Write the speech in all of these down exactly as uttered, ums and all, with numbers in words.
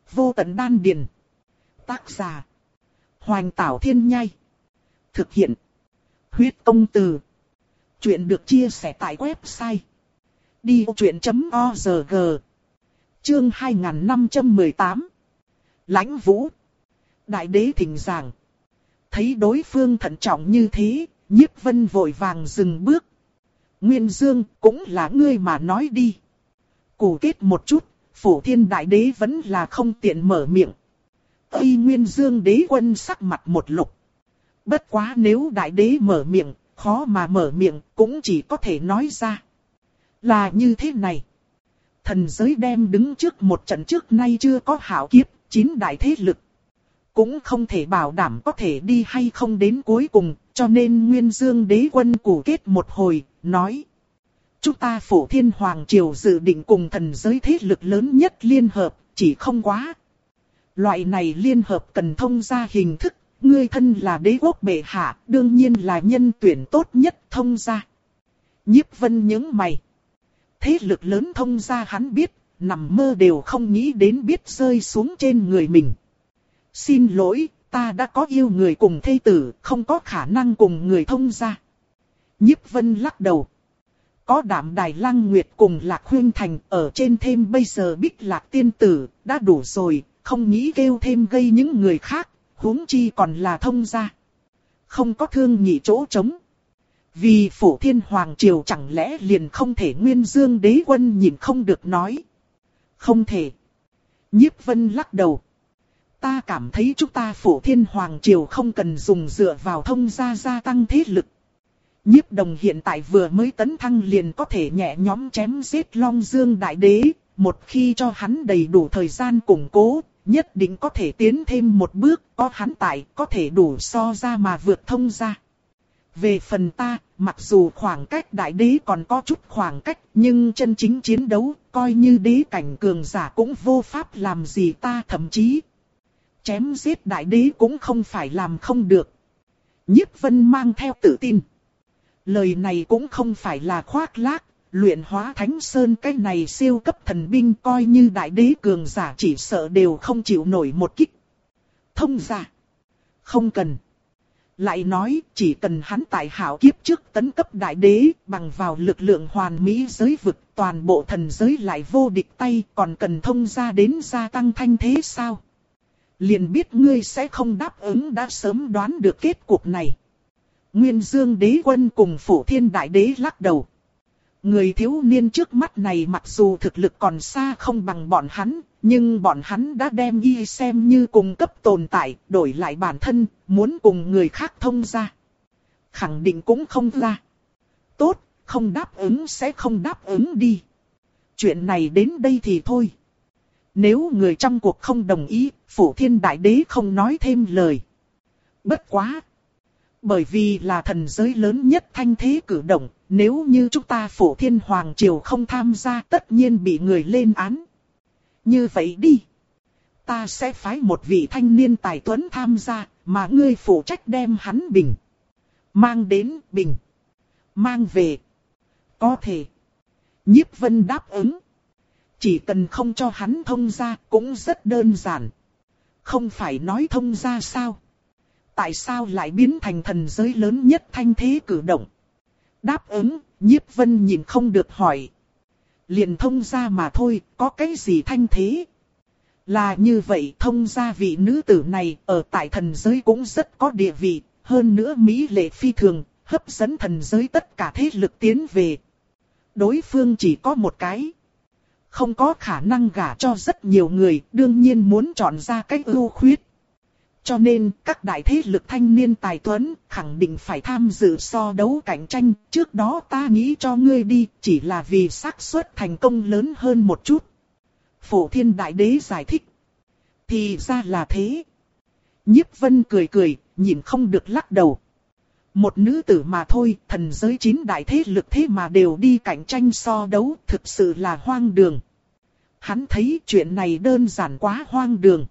Vô tận đan điền. Tác giả. Hoành Tảo Thiên Nhai. Thực hiện. Huyết Công Từ. Chuyện được chia sẻ tại website đi vô chuyện chấm org. Chương hai nghìn năm trăm mười tám. Lãnh Vũ. Đại đế thỉnh giảng. Thấy đối phương thận trọng như thế, Nhiếp Vân vội vàng dừng bước. Nguyên Dương, cũng là ngươi mà nói đi. Củ kết một chút, Phổ Thiên Đại Đế vẫn là không tiện mở miệng. Ây Nguyên Dương đế quân sắc mặt một lục. Bất quá nếu Đại Đế mở miệng, khó mà mở miệng, cũng chỉ có thể nói ra. Là như thế này. Thần giới đem đứng trước một trận trước nay chưa có hạo kiếp, chín đại thế lực. Cũng không thể bảo đảm có thể đi hay không đến cuối cùng, cho nên Nguyên Dương đế quân củ kết một hồi, nói. Chúng ta Phổ Thiên Hoàng Triều dự định cùng thần giới thế lực lớn nhất liên hợp, chỉ không quá. Loại này liên hợp cần thông ra hình thức, ngươi thân là đế quốc bệ hạ, đương nhiên là nhân tuyển tốt nhất thông ra. Nhiếp Vân nhướng mày. Thế lực lớn thông ra hắn biết, nằm mơ đều không nghĩ đến biết rơi xuống trên người mình. Xin lỗi, ta đã có yêu người cùng thê tử, không có khả năng cùng người thông ra. Nhiếp Vân lắc đầu. Có Đạm Đài Lăng Nguyệt cùng Lạc Huyên Thành ở trên thêm bây giờ Bích Lạc Tiên Tử, đã đủ rồi, không nghĩ kêu thêm gây những người khác, huống chi còn là thông gia. Không có thương nhị chỗ trống. Vì Phổ Thiên Hoàng Triều chẳng lẽ liền không thể Nguyên Dương đế quân nhìn không được nói. Không thể. Nhiếp Vân lắc đầu. Ta cảm thấy chúng ta Phổ Thiên Hoàng Triều không cần dùng dựa vào thông gia gia tăng thế lực. Nhiếp Đồng hiện tại vừa mới tấn thăng liền có thể nhẹ nhõm chém giết Long Dương Đại Đế, một khi cho hắn đầy đủ thời gian củng cố, nhất định có thể tiến thêm một bước, có hắn tại, có thể đủ so ra mà vượt thông ra. Về phần ta, mặc dù khoảng cách Đại Đế còn có chút khoảng cách, nhưng chân chính chiến đấu, coi như đế cảnh cường giả cũng vô pháp làm gì ta, thậm chí chém giết Đại Đế cũng không phải làm không được. Nhiếp Vân mang theo tự tin. Lời này cũng không phải là khoác lác, luyện hóa Thánh Sơn cái này siêu cấp thần binh coi như Đại Đế cường giả chỉ sợ đều không chịu nổi một kích. Thông ra. Không cần. Lại nói chỉ cần hắn tại hạo kiếp trước tấn cấp Đại Đế bằng vào lực lượng hoàn mỹ giới vực toàn bộ thần giới lại vô địch tay còn cần thông ra đến gia tăng thanh thế sao? Liền biết ngươi sẽ không đáp ứng đã sớm đoán được kết cục này. Nguyên Dương đế quân cùng Phổ Thiên Đại Đế lắc đầu. Người thiếu niên trước mắt này mặc dù thực lực còn xa không bằng bọn hắn, nhưng bọn hắn đã đem y xem như cùng cấp tồn tại, đổi lại bản thân, muốn cùng người khác thông ra. Khẳng định cũng không ra. Tốt, không đáp ứng sẽ không đáp ứng đi. Chuyện này đến đây thì thôi. Nếu người trong cuộc không đồng ý, Phổ Thiên Đại Đế không nói thêm lời. Bất quá. Bởi vì là thần giới lớn nhất thanh thế cử động, nếu như chúng ta Phổ Thiên Hoàng Triều không tham gia tất nhiên bị người lên án. Như vậy đi. Ta sẽ phái một vị thanh niên tài tuấn tham gia, mà ngươi phụ trách đem hắn bình. Mang đến bình. Mang về. Có thể. Nhiếp Vân đáp ứng. Chỉ cần không cho hắn thông ra cũng rất đơn giản. Không phải nói thông ra sao? Tại sao lại biến thành thần giới lớn nhất thanh thế cử động? Đáp ứng, Nhiếp Vân nhìn không được hỏi. Liền thông ra mà thôi, có cái gì thanh thế? Là như vậy, thông ra vị nữ tử này ở tại thần giới cũng rất có địa vị, hơn nữa mỹ lệ phi thường, hấp dẫn thần giới tất cả thế lực tiến về. Đối phương chỉ có một cái. Không có khả năng gả cho rất nhiều người, đương nhiên muốn chọn ra cách ưu khuyết. Cho nên, các đại thế lực thanh niên tài tuấn khẳng định phải tham dự so đấu cạnh tranh. Trước đó ta nghĩ cho ngươi đi, chỉ là vì xác suất thành công lớn hơn một chút. Phổ Thiên Đại Đế giải thích. Thì ra là thế. Nhiếp Vân cười cười, nhìn không được lắc đầu. Một nữ tử mà thôi, thần giới chín đại thế lực thế mà đều đi cạnh tranh so đấu, thực sự là hoang đường. Hắn thấy chuyện này đơn giản quá hoang đường.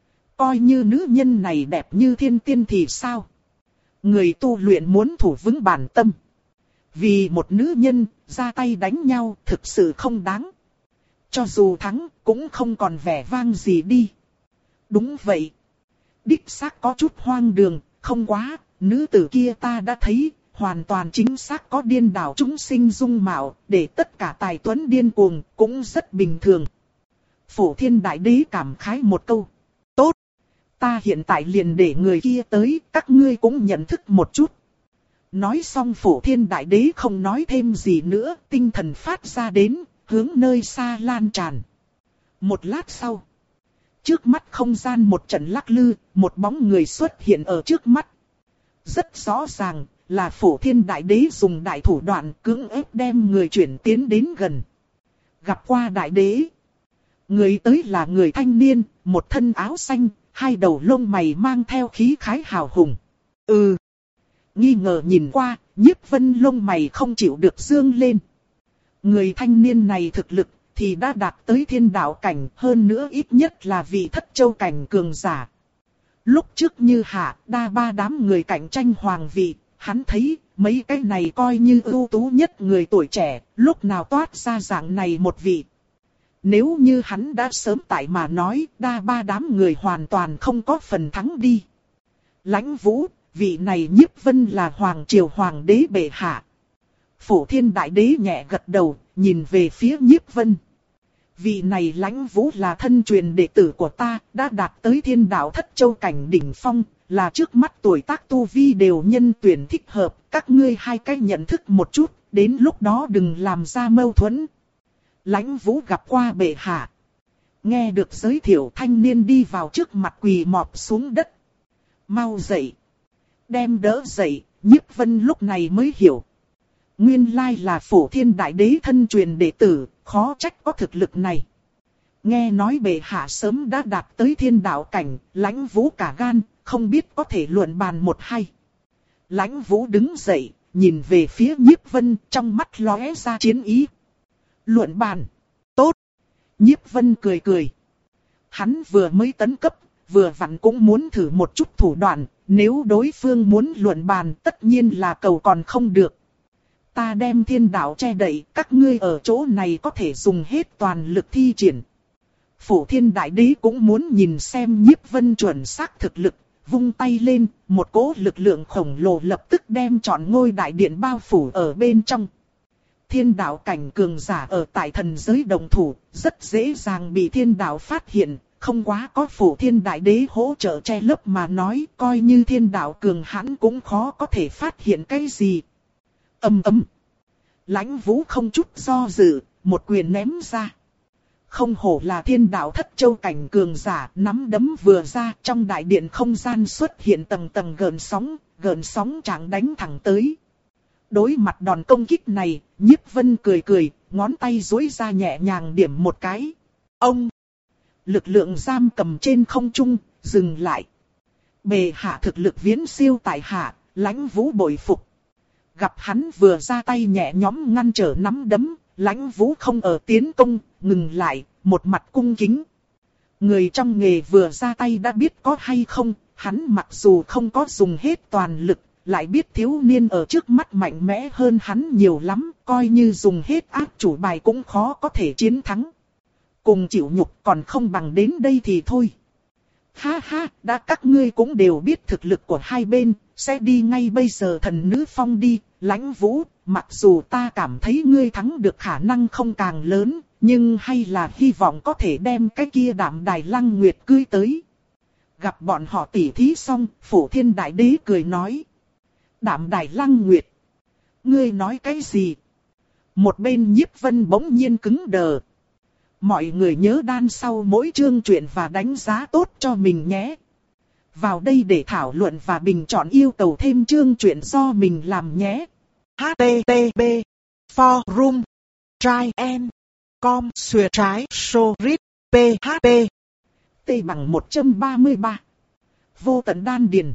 Coi như nữ nhân này đẹp như thiên tiên thì sao? Người tu luyện muốn thủ vững bản tâm. Vì một nữ nhân, ra tay đánh nhau thực sự không đáng. Cho dù thắng, cũng không còn vẻ vang gì đi. Đúng vậy. Đích xác có chút hoang đường, không quá, nữ tử kia ta đã thấy, hoàn toàn chính xác có điên đảo chúng sinh dung mạo, để tất cả tài tuấn điên cuồng, cũng rất bình thường. Phổ Thiên Đại Đế cảm khái một câu. Tốt, ta hiện tại liền để người kia tới, các ngươi cũng nhận thức một chút. Nói xong Phổ Thiên Đại Đế không nói thêm gì nữa, tinh thần phát ra đến, hướng nơi xa lan tràn. Một lát sau, trước mắt không gian một trận lắc lư, một bóng người xuất hiện ở trước mắt. Rất rõ ràng là Phổ Thiên Đại Đế dùng đại thủ đoạn cưỡng ép đem người chuyển tiến đến gần. Gặp qua Đại Đế. Người tới là người thanh niên, một thân áo xanh, hai đầu lông mày mang theo khí khái hào hùng. Ừ. Nghi ngờ nhìn qua, Nhiếp Vân lông mày không chịu được dương lên. Người thanh niên này thực lực thì đã đạt tới thiên đạo cảnh, hơn nữa ít nhất là vị thất châu cảnh cường giả. Lúc trước như hạ, đa ba đám người cạnh tranh hoàng vị, hắn thấy mấy cái này coi như ưu tú nhất người tuổi trẻ, lúc nào toát ra dạng này một vị. Nếu như hắn đã sớm tại mà nói, đa ba đám người hoàn toàn không có phần thắng đi. Lãnh Vũ, vị này Nhiếp Vân là hoàng triều hoàng đế bệ hạ. Phổ Thiên Đại Đế nhẹ gật đầu, nhìn về phía Nhiếp Vân. Vị này Lãnh Vũ là thân truyền đệ tử của ta, đã đạt tới thiên đạo thất châu cảnh đỉnh phong, là trước mắt tuổi tác tu vi đều nhân tuyển thích hợp, các ngươi hai cái nhận thức một chút, đến lúc đó đừng làm ra mâu thuẫn. Lãnh Vũ gặp qua bệ hạ. Nghe được giới thiệu, thanh niên đi vào trước mặt quỳ mọp xuống đất. Mau dậy. Đem đỡ dậy, Nhiếp Vân lúc này mới hiểu. Nguyên lai là Phổ Thiên Đại Đế thân truyền đệ tử, khó trách có thực lực này. Nghe nói bệ hạ sớm đã đạt tới thiên đạo cảnh, Lãnh Vũ cả gan, không biết có thể luận bàn một hay. Lãnh Vũ đứng dậy, nhìn về phía Nhiếp Vân, trong mắt lóe ra chiến ý. Luận bàn. Tốt. Nhiếp Vân cười cười. Hắn vừa mới tấn cấp, vừa vặn cũng muốn thử một chút thủ đoạn, nếu đối phương muốn luận bàn tất nhiên là cầu còn không được. Ta đem thiên đạo che đậy, các ngươi ở chỗ này có thể dùng hết toàn lực thi triển. Phổ Thiên Đại Đế cũng muốn nhìn xem Nhiếp Vân chuẩn xác thực lực, vung tay lên, một cỗ lực lượng khổng lồ lập tức đem trọn ngôi đại điện bao phủ ở bên trong. Thiên đạo cảnh cường giả ở tại thần giới đồng thủ, rất dễ dàng bị thiên đạo phát hiện, không quá có Phổ Thiên Đại Đế hỗ trợ che lấp mà nói, coi như thiên đạo cường hãn cũng khó có thể phát hiện cái gì. Ầm ầm. Lãnh Vũ không chút do dự, một quyền ném ra. Không hổ là thiên đạo thất châu cảnh cường giả, nắm đấm vừa ra, trong đại điện không gian xuất hiện tầng tầng gợn sóng, gợn sóng chẳng đánh thẳng tới. Đối mặt đòn công kích này, Nhiếp Vân cười cười, ngón tay duỗi ra nhẹ nhàng điểm một cái. Ông! Lực lượng giam cầm trên không trung, dừng lại. Bệ hạ thực lực viễn siêu tại hạ, Lãnh Vũ bội phục. Gặp hắn vừa ra tay nhẹ nhõm ngăn trở nắm đấm, Lãnh Vũ không ở tiến công, ngừng lại, một mặt cung kính. Người trong nghề vừa ra tay đã biết có hay không, hắn mặc dù không có dùng hết toàn lực, lại biết thiếu niên ở trước mắt mạnh mẽ hơn hắn nhiều lắm, coi như dùng hết áp chủ bài cũng khó có thể chiến thắng. Cùng chịu nhục còn không bằng đến đây thì thôi. Ha ha, đã các ngươi cũng đều biết thực lực của hai bên, sẽ đi ngay bây giờ thần nữ phong đi, Lãnh Vũ, mặc dù ta cảm thấy ngươi thắng được khả năng không càng lớn, nhưng hay là hy vọng có thể đem cái kia Đạm Đài Lăng Nguyệt cưới tới. Gặp bọn họ tỉ thí xong, Phổ Thiên Đại Đế cười nói. Đạm Đài Lăng Nguyệt. Ngươi nói cái gì? Một bên Nhiếp Vân bỗng nhiên cứng đờ. Mọi người nhớ đan sau mỗi chương truyện và đánh giá tốt cho mình nhé. Vào đây để thảo luận và bình chọn yêu cầu thêm chương truyện do mình làm nhé. H T T P Forum Try and Com Xuyệt trái Sorit P H P T bằng một trăm ba mươi ba. Vô tận đan điền.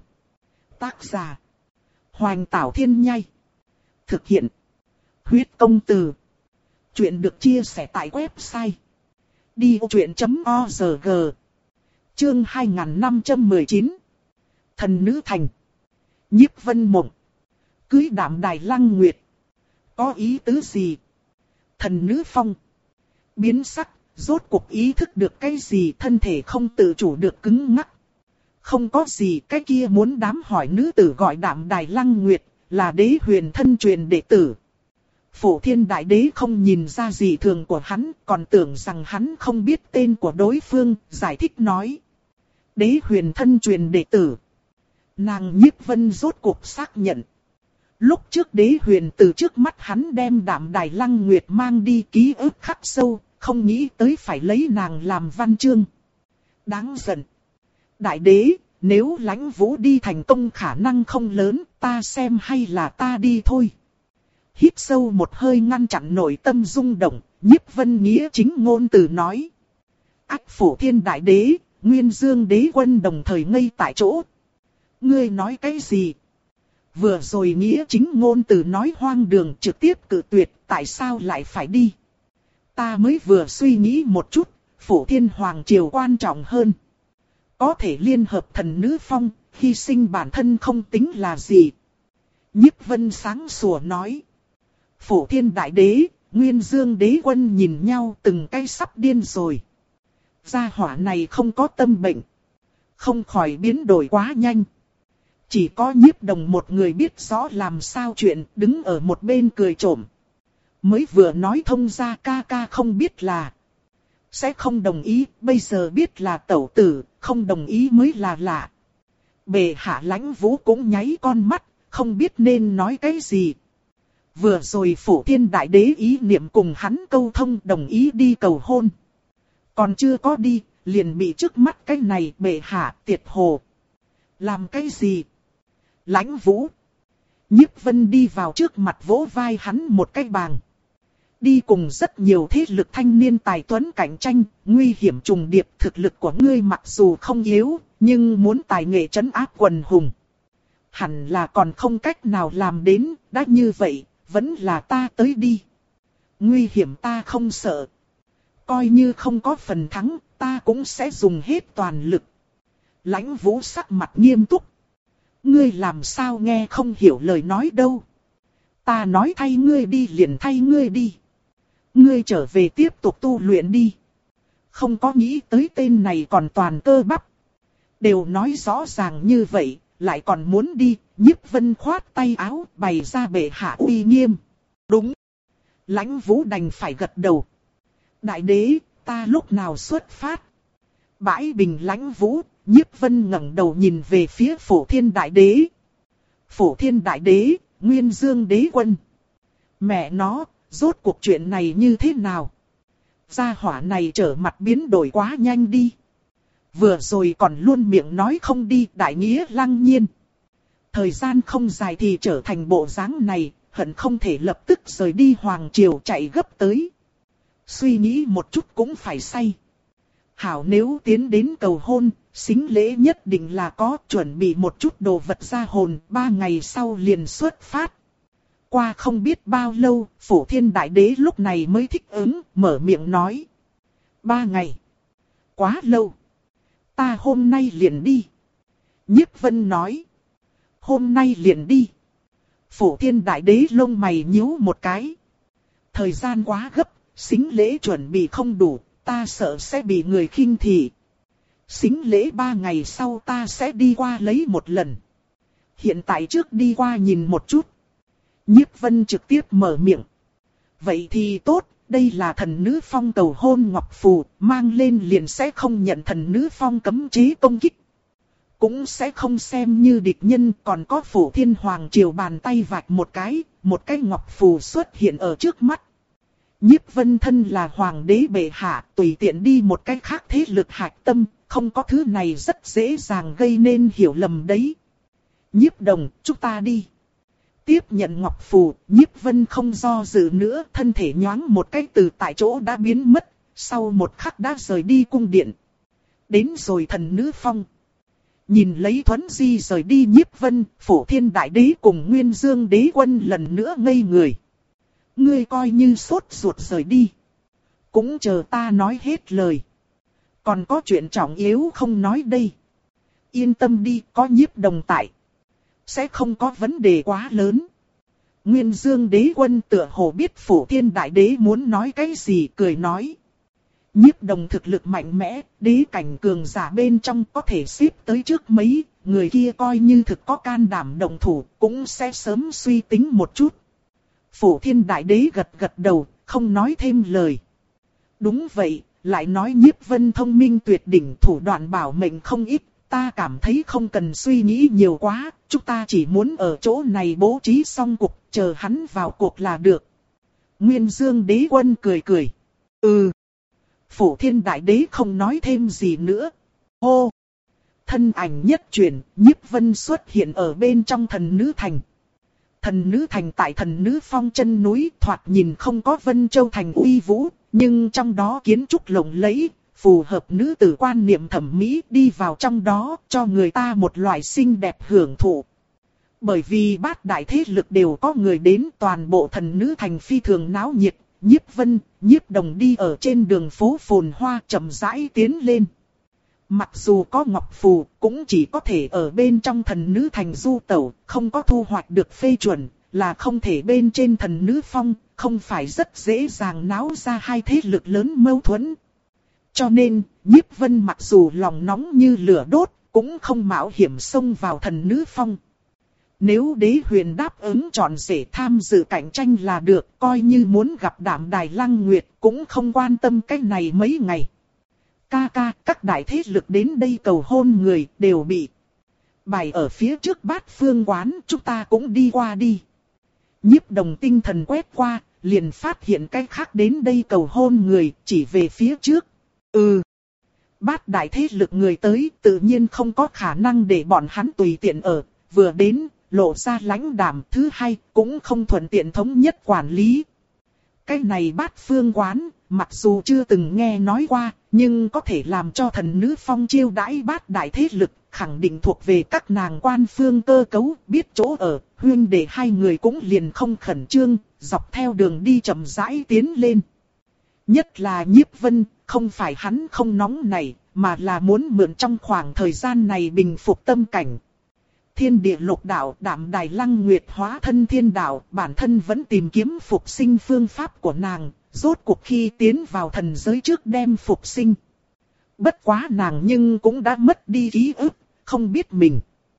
Tác giả Hoành Tảo Thiên Nhai. Thực hiện Huyết Công Từ. Chuyện được chia sẻ tại website đi ô truyện chấm org. Chương hai nghìn năm trăm mười chín. Thần nữ thành. Nhiếp Vân mộng. Cưới Đạm Đài Lăng Nguyệt. Có ý tứ gì? Thần nữ phong. Biến sắc, rốt cuộc ý thức được cái gì, thân thể không tự chủ được cứng ngắc. Không có gì, cái kia muốn đám hỏi nữ tử gọi Đạm Đài Lăng Nguyệt, là đế huyền thân truyền đệ tử. Phổ Thiên Đại Đế không nhìn ra gì thường của hắn, còn tưởng rằng hắn không biết tên của đối phương, giải thích nói. Đế huyền thân truyền đệ tử. Nàng Nhiếp Vân rốt cuộc xác nhận. Lúc trước đế huyền từ trước mắt hắn đem Đạm Đài Lăng Nguyệt mang đi ký ức khắc sâu, không nghĩ tới phải lấy nàng làm văn chương. Đáng giận. Đại đế, nếu Lãnh Vũ đi thành công khả năng không lớn, ta xem hay là ta đi thôi. Hít sâu một hơi ngăn chặn nội tâm rung động, Nhiếp Vân nghĩa chính ngôn từ nói. Ách Phổ Thiên Đại Đế, Nguyên Dương Đế Quân đồng thời ngây tại chỗ. Ngươi nói cái gì? Vừa rồi nghĩa chính ngôn từ nói hoang đường trực tiếp cự tuyệt, tại sao lại phải đi? Ta mới vừa suy nghĩ một chút, Phổ Thiên Hoàng Triều quan trọng hơn. Có thể liên hợp thần nữ phong, hy sinh bản thân không tính là gì. Nhiếp Vân sáng sủa nói. Phổ Thiên Đại Đế, Nguyên Dương Đế Quân nhìn nhau từng cái sắp điên rồi. Gia hỏa này không có tâm bệnh. Không khỏi biến đổi quá nhanh. Chỉ có Nhiếp Đồng một người biết rõ làm sao chuyện, đứng ở một bên cười trộm. Mới vừa nói thông ra ca ca không biết là. Sẽ không đồng ý, bây giờ biết là tẩu tử, không đồng ý mới là lạ. Bệ hạ Lãnh Vũ cũng nháy con mắt, không biết nên nói cái gì. Vừa rồi Phổ Thiên Đại Đế ý niệm cùng hắn câu thông đồng ý đi cầu hôn. Còn chưa có đi, liền bị trước mắt cái này bệ hạ tiệt hồ. Làm cái gì? Lãnh Vũ. Nhiếp Vân đi vào trước mặt vỗ vai hắn một cái bàng. Đi cùng rất nhiều thế lực thanh niên tài tuấn cạnh tranh, nguy hiểm trùng điệp, thực lực của ngươi mặc dù không yếu, nhưng muốn tài nghệ trấn áp quần hùng. Hẳn là còn không cách nào làm đến, đã như vậy, vẫn là ta tới đi. Nguy hiểm ta không sợ. Coi như không có phần thắng, ta cũng sẽ dùng hết toàn lực. Lãnh Vũ sắc mặt nghiêm túc. Ngươi làm sao nghe không hiểu lời nói đâu. Ta nói thay ngươi đi liền thay ngươi đi. Ngươi trở về tiếp tục tu luyện đi. Không có nghĩ tới tên này còn toàn cơ bắp. Đều nói rõ ràng như vậy, lại còn muốn đi. Nhiếp Vân khoát tay áo, bày ra bệ hạ uy nghiêm. Đúng. Lãnh Vũ đành phải gật đầu. Đại đế, ta lúc nào xuất phát? Bãi bình Lãnh Vũ, Nhiếp Vân ngẩng đầu nhìn về phía Phổ Thiên Đại Đế. Phổ Thiên Đại Đế, Nguyên Dương Đế Quân. Mẹ nó, rốt cuộc chuyện này như thế nào? Gia hỏa này trở mặt biến đổi quá nhanh đi. Vừa rồi còn luôn miệng nói không đi, đại nghĩa lăng nhiên. Thời gian không dài thì trở thành bộ dáng này, hận không thể lập tức rời đi Hoàng Triều chạy gấp tới. Suy nghĩ một chút cũng phải say. Hảo nếu tiến đến cầu hôn, sính lễ nhất định là có, chuẩn bị một chút đồ vật ra hồn, ba ngày sau liền xuất phát. Qua không biết bao lâu, Phổ Thiên Đại Đế lúc này mới thích ứng, mở miệng nói. Ba ngày. Quá lâu. Ta hôm nay liền đi. Nhiếp Vân nói. Hôm nay liền đi. Phổ Thiên Đại Đế lông mày nhíu một cái. Thời gian quá gấp, sính lễ chuẩn bị không đủ, ta sợ sẽ bị người khinh thị. Sính lễ ba ngày sau ta sẽ đi qua lấy một lần. Hiện tại trước đi qua nhìn một chút. Nhiếp Vân trực tiếp mở miệng. Vậy thì tốt, đây là thần nữ phong cầu hôn ngọc phù, mang lên liền sẽ không nhận thần nữ phong cấm chế công kích. Cũng sẽ không xem như địch nhân, còn có Phổ Thiên Hoàng Triều bàn tay vạch một cái, một cái ngọc phù xuất hiện ở trước mắt. Nhiếp Vân thân là Hoàng đế bệ hạ, tùy tiện đi một cái khác thế lực hạch tâm, không có thứ này rất dễ dàng gây nên hiểu lầm đấy. Nhiếp Đồng, chúng ta đi. Tiếp nhận ngọc phù, Nhiếp Vân không do dự nữa, thân thể nhoáng một cái từ tại chỗ đã biến mất, sau một khắc đã rời đi cung điện. Đến rồi thần nữ phong. Nhìn lấy Thuấn Di rời đi Nhiếp Vân, Phổ Thiên Đại Đế cùng Nguyên Dương Đế Quân lần nữa ngây người. Ngươi coi như sốt ruột rời đi. Cũng chờ ta nói hết lời. Còn có chuyện trọng yếu không nói đây. Yên tâm đi, có Nhiếp Đồng tại. Sẽ không có vấn đề quá lớn. Nguyên Dương Đế Quân tựa hồ biết Phổ Thiên Đại Đế muốn nói cái gì, cười nói. Nhiếp Đồng thực lực mạnh mẽ, đế cảnh cường giả bên trong có thể xếp tới trước mấy, người kia coi như thực có can đảm động thủ, cũng sẽ sớm suy tính một chút. Phổ Thiên Đại Đế gật gật đầu, không nói thêm lời. Đúng vậy, lại nói Nhiếp Vân thông minh tuyệt đỉnh, thủ đoạn bảo mệnh không ít, ta cảm thấy không cần suy nghĩ nhiều quá, chúng ta chỉ muốn ở chỗ này bố trí xong cục, chờ hắn vào cuộc là được. Nguyên Dương Đế Quân cười cười. Ừ. Phổ Thiên Đại Đế không nói thêm gì nữa. Hô. Thân ảnh nhất chuyển, Nhiếp Vân xuất hiện ở bên trong Thần Nữ Thành. Thần Nữ Thành tại Thần Nữ Phong chân núi, thoạt nhìn không có Vân Châu Thành uy vũ, nhưng trong đó kiến trúc lộng lẫy, phù hợp nữ tử quan niệm thẩm mỹ, đi vào trong đó cho người ta một loại xinh đẹp hưởng thụ. Bởi vì bát đại thế lực đều có người đến, toàn bộ Thần Nữ Thành phi thường náo nhiệt. Nhiếp Vân, Nhiếp Đồng đi ở trên đường phố phồn hoa chậm rãi tiến lên. Mặc dù có ngọc phù, cũng chỉ có thể ở bên trong Thần Nữ Thành du tẩu, không có thu hoạch được phê chuẩn, là không thể bên trên Thần Nữ Phong, không phải rất dễ dàng náo ra hai thế lực lớn mâu thuẫn. Cho nên, Nhiếp Vân mặc dù lòng nóng như lửa đốt, cũng không mạo hiểm xông vào Thần Nữ Phong. Nếu Đế Huyền đáp ứng chọn rể tham dự cạnh tranh là được, coi như muốn gặp Đạm Đài Lăng Nguyệt cũng không quan tâm cái này mấy ngày. Ca ca, các đại thế lực đến đây cầu hôn người đều bị bày ở phía trước Bát Phương quán, chúng ta cũng đi qua đi. Nhiếp Đồng tinh thần quét qua, liền phát hiện cái khác đến đây cầu hôn người, chỉ về phía trước. Ừ. Bát đại thế lực người tới, tự nhiên không có khả năng để bọn hắn tùy tiện ở, vừa đến, lộ ra lãnh đạm, thứ hai, cũng không thuận tiện thống nhất quản lý. Cái này Bát Phương quán, mặc dù chưa từng nghe nói qua, nhưng có thể làm cho Thần Nữ Phong chiêu đãi bát đại thế lực, khẳng định thuộc về các nàng quan phương cơ cấu, biết chỗ ở, huyên để hai người cũng liền không khẩn trương, dọc theo đường đi chậm rãi tiến lên. Nhất là Nhiếp Vân, không phải hắn không nóng này, mà là muốn mượn trong khoảng thời gian này bình phục tâm cảnh. Thiên địa lục đạo, Đạm Đài Lăng Nguyệt hóa thân thiên đạo, bản thân vẫn tìm kiếm phục sinh phương pháp của nàng, rốt cuộc khi tiến vào thần giới trước đem phục sinh. Bất quá nàng nhưng cũng đã mất đi ký ức, không biết mình.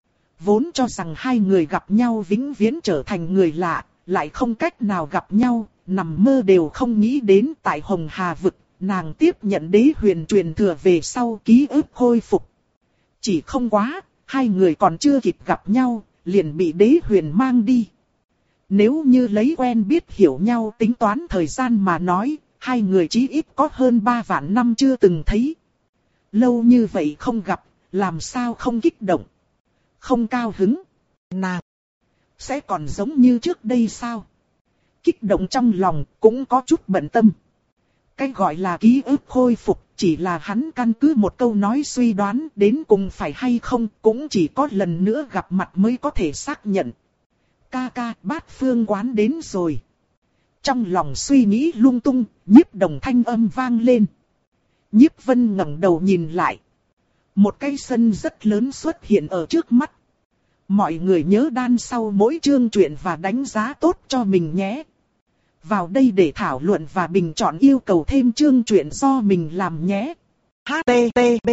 Vốn cho rằng hai người gặp nhau vĩnh viễn trở thành người lạ, lại không cách nào gặp nhau, nằm mơ đều không nghĩ đến tại Hồng Hà Vực, nàng tiếp nhận Đế Huyền truyền thừa về sau ký ức khôi phục. Chỉ không quá, hai người còn chưa kịp gặp nhau, liền bị Đế Huyền mang đi. Nếu như lấy quen biết hiểu nhau tính toán thời gian mà nói, hai người chí ít có hơn ba vạn năm chưa từng thấy. Lâu như vậy không gặp, làm sao không kích động, không cao hứng. Nàng sẽ còn giống như trước đây sao? Kích động trong lòng cũng có chút bận tâm. Cái gọi là ký ức khôi phục chỉ là hắn căn cứ một câu nói suy đoán, đến cùng phải hay không cũng chỉ có lần nữa gặp mặt mới có thể xác nhận. Ca ca, Bát Phương quán đến rồi. Trong lòng suy nghĩ lung tung, Nhiếp Đồng thanh âm vang lên. Nhiếp Vân ngẩng đầu nhìn lại. Một cái sân rất lớn xuất hiện ở trước mắt. Mọi người nhớ đan sau mỗi chương truyện và đánh giá tốt cho mình nhé. Vào đây để thảo luận và bình chọn yêu cầu thêm chương truyện do mình làm nhé. H T T P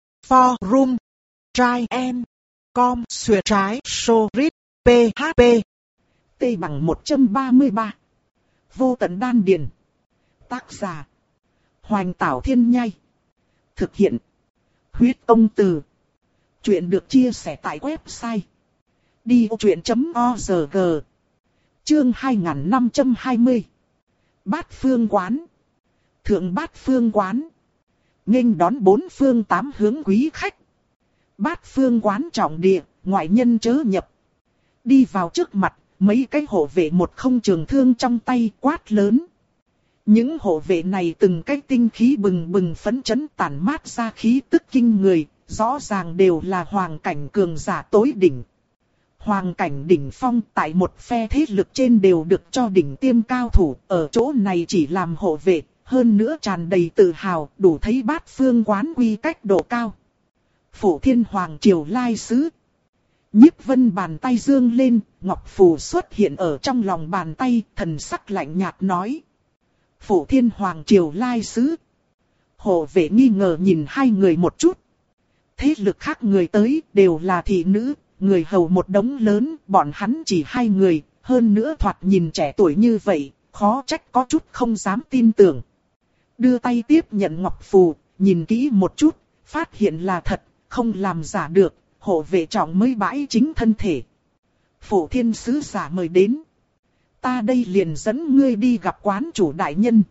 Forum Try and Com Xuyệt trái Sorit P H P T bằng một trăm ba mươi ba. Vô tận đan điền. Tác giả Hoành Tảo Thiên Nhai. Thực hiện Huyết Tông Từ. Chuyện được chia sẻ tại website đi vô chuyện chấm org. Chương hai nghìn năm trăm hai mươi. Bát Phương quán. Thượng Bát Phương quán. Nghênh đón bốn phương tám hướng quý khách. Bát Phương quán trọng địa, ngoại nhân chớ nhập. Đi vào trước mặt, mấy cái hộ vệ một không trường thương trong tay quát lớn. Những hộ vệ này từng cái tinh khí bừng bừng phấn chấn tản mát ra khí tức kinh người, rõ ràng đều là hoàng cảnh cường giả tối đỉnh. Hoàng cảnh đỉnh phong tại một phe thế lực trên đều được cho đỉnh tiêm cao thủ, ở chỗ này chỉ làm hộ vệ, hơn nữa tràn đầy tự hào, đủ thấy Bát Phương quán quy cách độ cao. Phổ Thiên Hoàng Triều lai sứ. Nhiếp Vân bàn tay dương lên, ngọc phù xuất hiện ở trong lòng bàn tay, thần sắc lạnh nhạt nói. Phổ Thiên Hoàng Triều lai sứ. Hộ vệ nghi ngờ nhìn hai người một chút. Thế lực khác người tới đều là thị nữ, người hầu một đống lớn, bọn hắn chỉ hai người, hơn nữa thoạt nhìn trẻ tuổi như vậy, khó trách có chút không dám tin tưởng. Đưa tay tiếp nhận ngọc phù, nhìn kỹ một chút, phát hiện là thật, không làm giả được, hộ vệ trọng mới bãi chính thân thể. Phổ thiên sứ giả mời đến. Ta đây liền dẫn ngươi đi gặp quán chủ đại nhân.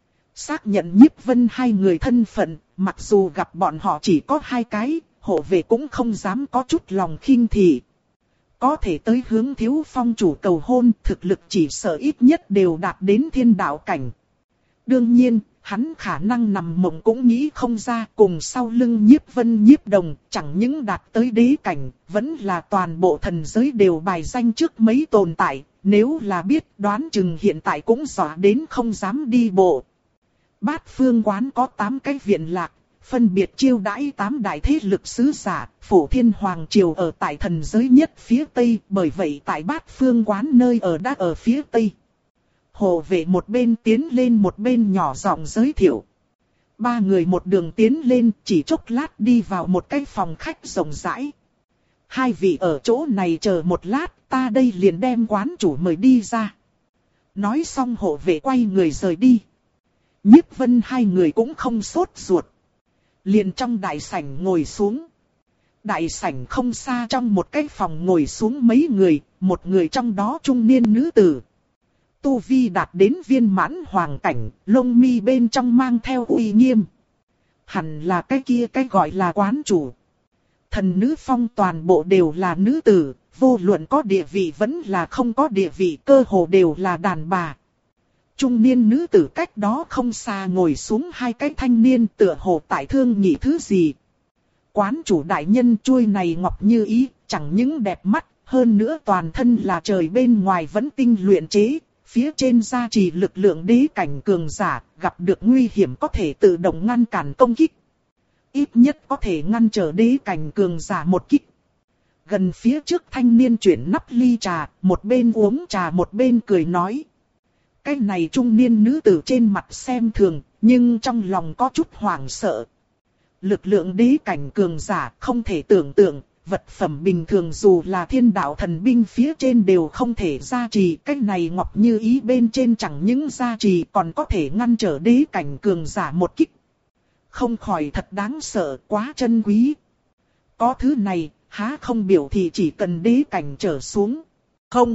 Xác nhận Nhiếp Vân hai người thân phận, mặc dù gặp bọn họ chỉ có hai cái, hộ vệ cũng không dám có chút lòng khinh thị. Có thể tới hướng Thiếu Phong chủ cầu hôn, thực lực chỉ sợ ít nhất đều đạt đến thiên đạo cảnh. Đương nhiên, hắn khả năng nằm mộng cũng nghĩ không ra, cùng sau lưng Nhiếp Vân Nhiếp Đồng, chẳng những đạt tới đế cảnh, vẫn là toàn bộ thần giới đều bài danh trước mấy tồn tại, nếu là biết đoán chừng hiện tại cũng dọa đến không dám đi bộ. Bát Phương quán có tám cái viện lạc, phân biệt chiêu đãi tám đại thế lực sứ giả, Phổ Thiên Hoàng Triều ở tại thần giới nhất phía Tây, bởi vậy tại Bát Phương quán nơi ở đã ở phía Tây. Hộ vệ một bên tiến lên một bên nhỏ giọng giới thiệu. Ba người một đường tiến lên, chỉ chốc lát đi vào một cái phòng khách rộng rãi. Hai vị ở chỗ này chờ một lát, ta đây liền đem quán chủ mời đi ra. Nói xong hộ vệ quay người rời đi. Nhiếp Vân hai người cũng không sốt ruột. Liền trong đại sảnh ngồi xuống. Đại sảnh không xa trong một cái phòng ngồi xuống mấy người, một người trong đó trung niên nữ tử. Tu vi đạt đến viên mãn hoàng cảnh, lông mi bên trong mang theo uy nghiêm. Hẳn là cái kia cái gọi là quán chủ. Thần nữ phong toàn bộ đều là nữ tử, vô luận có địa vị vẫn là không có địa vị, cơ hồ đều là đàn bà. Trung niên nữ tử cách đó không xa ngồi xuống hai cái thanh niên tựa hồ tại thương nhị thứ gì. Quán chủ đại nhân chuôi này ngọc như ý, chẳng những đẹp mắt, hơn nữa toàn thân là trời bên ngoài vẫn tinh luyện chế, phía trên gia trì lực lượng đế cảnh cường giả, gặp được nguy hiểm có thể tự động ngăn cản công kích. Ít nhất có thể ngăn trở đế cảnh cường giả một kích. Gần phía trước thanh niên chuyển nắp ly trà, một bên uống trà một bên cười nói. Cái này trung niên nữ tử trên mặt xem thường, nhưng trong lòng có chút hoảng sợ. Lực lượng đế cảnh cường giả không thể tưởng tượng, vật phẩm bình thường dù là thiên đạo thần binh phía trên đều không thể gia trì. Cái này ngọc như ý bên trên chẳng những gia trì còn có thể ngăn trở đế cảnh cường giả một kích. Không khỏi thật đáng sợ, quá chân quý. Có thứ này, há không biểu thì chỉ cần đế cảnh trở xuống. Không.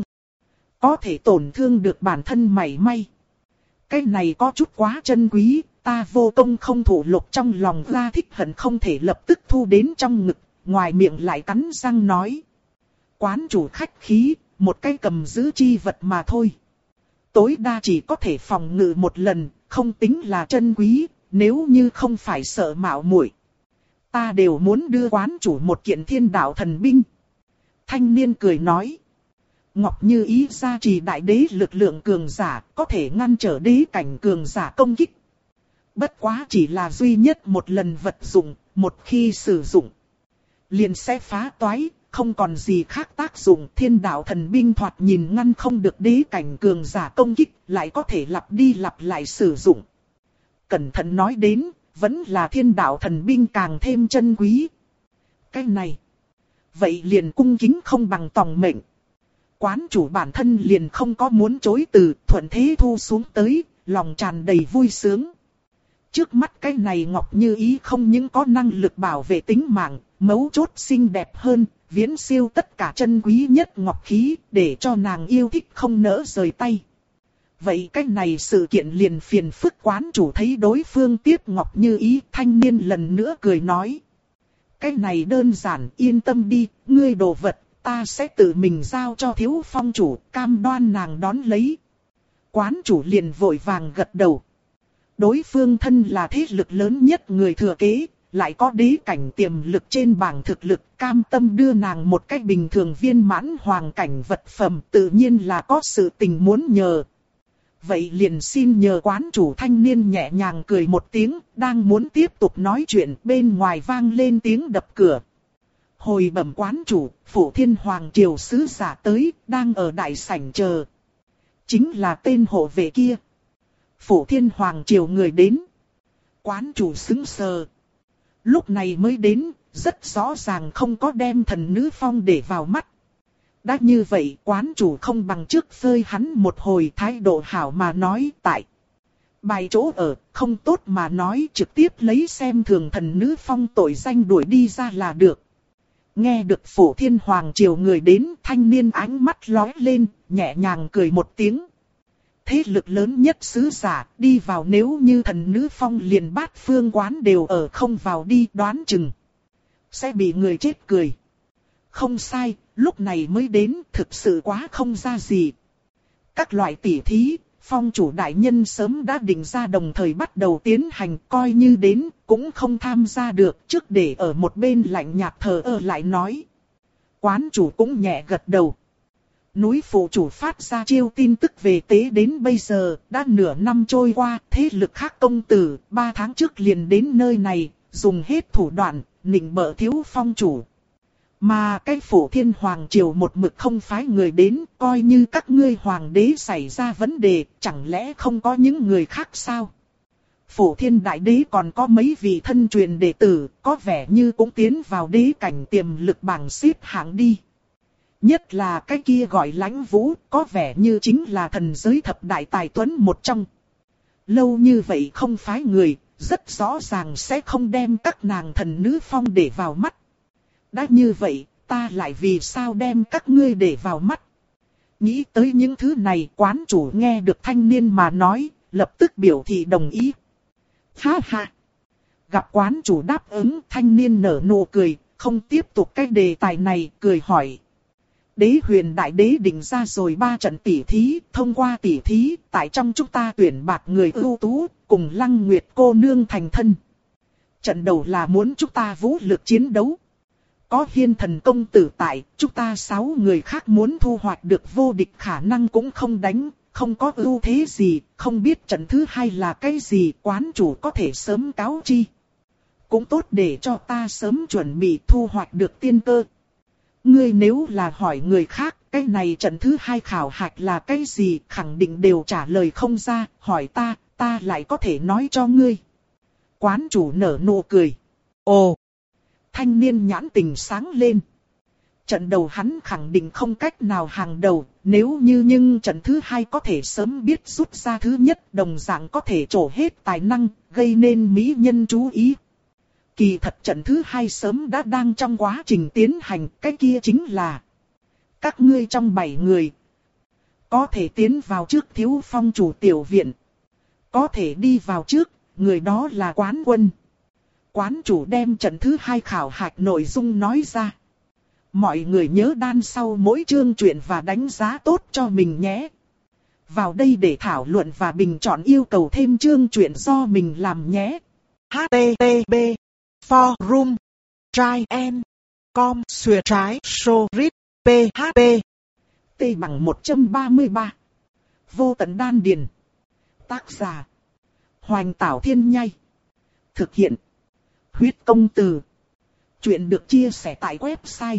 Có thể tổn thương được bản thân mảy may. Cái này có chút quá chân quý, ta vô công không thủ lục trong lòng ra thích hận không thể lập tức thu đến trong ngực, ngoài miệng lại cắn răng nói. Quán chủ khách khí, một cái cầm giữ chi vật mà thôi. Tối đa chỉ có thể phòng ngự một lần, không tính là chân quý, nếu như không phải sợ mạo muội, ta đều muốn đưa quán chủ một kiện thiên đạo thần binh. Thanh niên cười nói. Ngọc như ý gia trì đại đế lực lượng cường giả, có thể ngăn trở đế cảnh cường giả công kích. Bất quá chỉ là duy nhất một lần vật dụng, một khi sử dụng, liền sẽ phá toái, không còn gì khác tác dụng. Thiên đạo thần binh thoạt nhìn ngăn không được đế cảnh cường giả công kích, lại có thể lặp đi lặp lại sử dụng. Cẩn thận nói đến, vẫn là thiên đạo thần binh càng thêm chân quý. Cái này, vậy liền cung kính không bằng tòng mệnh. Quán chủ bản thân liền không có muốn chối từ, thuận thế thu xuống tới, lòng tràn đầy vui sướng. Trước mắt cái này ngọc như ý không những có năng lực bảo vệ tính mạng, mấu chốt xinh đẹp hơn, viễn siêu tất cả chân quý nhất ngọc khí, để cho nàng yêu thích không nỡ rời tay. Vậy cái này sự kiện liền phiền phức quán chủ thấy đối phương tiếp ngọc như ý, thanh niên lần nữa cười nói. Cái này đơn giản, yên tâm đi, ngươi đồ vật, ta sẽ tự mình giao cho Thiếu Phong chủ, cam đoan nàng đón lấy. Quán chủ liền vội vàng gật đầu. Đối phương thân là thế lực lớn nhất người thừa kế, lại có đế cảnh tiềm lực trên bảng thực lực, cam tâm đưa nàng một cách bình thường viên mãn hoàng cảnh vật phẩm, tự nhiên là có sự tình muốn nhờ. Vậy liền xin nhờ quán chủ. Thanh niên nhẹ nhàng cười một tiếng, đang muốn tiếp tục nói chuyện, bên ngoài vang lên tiếng đập cửa. Hồi bẩm quán chủ, Phổ Thiên Hoàng Triều sứ giả tới, đang ở đại sảnh chờ. Chính là tên hộ vệ kia. Phổ Thiên Hoàng Triều người đến. Quán chủ sững sờ. Lúc này mới đến, rất rõ ràng không có đem thần nữ phong để vào mắt. Đã như vậy quán chủ không bằng trước phơi hắn một hồi thái độ hảo mà nói tại. Bài chỗ ở, không tốt mà nói trực tiếp lấy xem thường thần nữ phong tội danh đuổi đi ra là được. Nghe được Phổ Thiên Hoàng triều người đến, thanh niên ánh mắt lóe lên, nhẹ nhàng cười một tiếng. Thế lực lớn nhất xứ giả, đi vào nếu như thần nữ phong liền bát phương quán đều ở không vào đi đoán chừng. Sẽ bị người chết cười. Không sai, lúc này mới đến, thực sự quá không ra gì. Các loại tỉ thí, phong chủ đại nhân sớm đã định ra đồng thời bắt đầu tiến hành, coi như đến, cũng không tham gia được, trước để ở một bên lạnh nhạt thờ ơ lại nói. Quán chủ cũng nhẹ gật đầu. Núi phụ chủ phát ra chiêu tin tức về tế đến bây giờ, đã nửa năm trôi qua, thế lực khác công tử, ba tháng trước liền đến nơi này, dùng hết thủ đoạn, nịnh bợ thiếu phong chủ. Mà cái Phổ Thiên Hoàng triều một mực không phái người đến, coi như các ngươi hoàng đế xảy ra vấn đề, chẳng lẽ không có những người khác sao? Phổ Thiên Đại Đế còn có mấy vị thân truyền đệ tử, có vẻ như cũng tiến vào đế cảnh tiềm lực bảng xếp hạng đi. Nhất là cái kia gọi Lãnh Vũ, có vẻ như chính là thần giới thập đại tài tuấn một trong. Lâu như vậy không phái người, rất rõ ràng sẽ không đem các nàng thần nữ phong để vào mắt. Đã như vậy, ta lại vì sao đem các ngươi để vào mắt? Nghĩ tới những thứ này, quán chủ nghe được thanh niên mà nói, lập tức biểu thị đồng ý. Ha ha! Gặp quán chủ đáp ứng, thanh niên nở nụ cười, không tiếp tục cái đề tài này, cười hỏi. Đế huyền đại đế định ra rồi ba trận tỉ thí, thông qua tỉ thí, tại trong chúng ta tuyển bạc người ưu tú, cùng Lăng Nguyệt cô nương thành thân. Trận đầu là muốn chúng ta vũ lực chiến đấu. Có Hiên Thần công tử tại, chúng ta sáu người khác muốn thu hoạch được vô địch khả năng cũng không đánh, không có ưu thế gì, không biết trận thứ hai là cái gì, quán chủ có thể sớm cáo chi. Cũng tốt để cho ta sớm chuẩn bị thu hoạch được tiên cơ. Ngươi nếu là hỏi người khác, cái này trận thứ hai khảo hạch là cái gì, khẳng định đều trả lời không ra, hỏi ta, ta lại có thể nói cho ngươi. Quán chủ nở nụ cười. Ồ! Thanh niên nhãn tình sáng lên. Trận đầu hắn khẳng định không cách nào hàng đầu, nếu như nhưng trận thứ hai có thể sớm biết rút ra thứ nhất, đồng dạng có thể trổ hết tài năng, gây nên mỹ nhân chú ý. Kỳ thật trận thứ hai sớm đã đang trong quá trình tiến hành, cái kia chính là các ngươi trong bảy người có thể tiến vào trước thiếu phong chủ tiểu viện. Có thể đi vào trước, người đó là quán quân. Quán chủ đem trận thứ hai khảo hạch nội dung nói ra. Mọi người nhớ đan sau mỗi chương truyện và đánh giá tốt cho mình nhé. Vào đây để thảo luận và bình chọn yêu cầu thêm chương truyện do mình làm nhé. hát tê tê pê Forum Traian Com Xuyệt Trái Sorit pê hát pê T bằng một trăm ba mươi ba Vô tận đan điền. Tác giả Hoành Tảo Thiên Nhai. Thực hiện Huyết Công Từ. Chuyện được chia sẻ tại website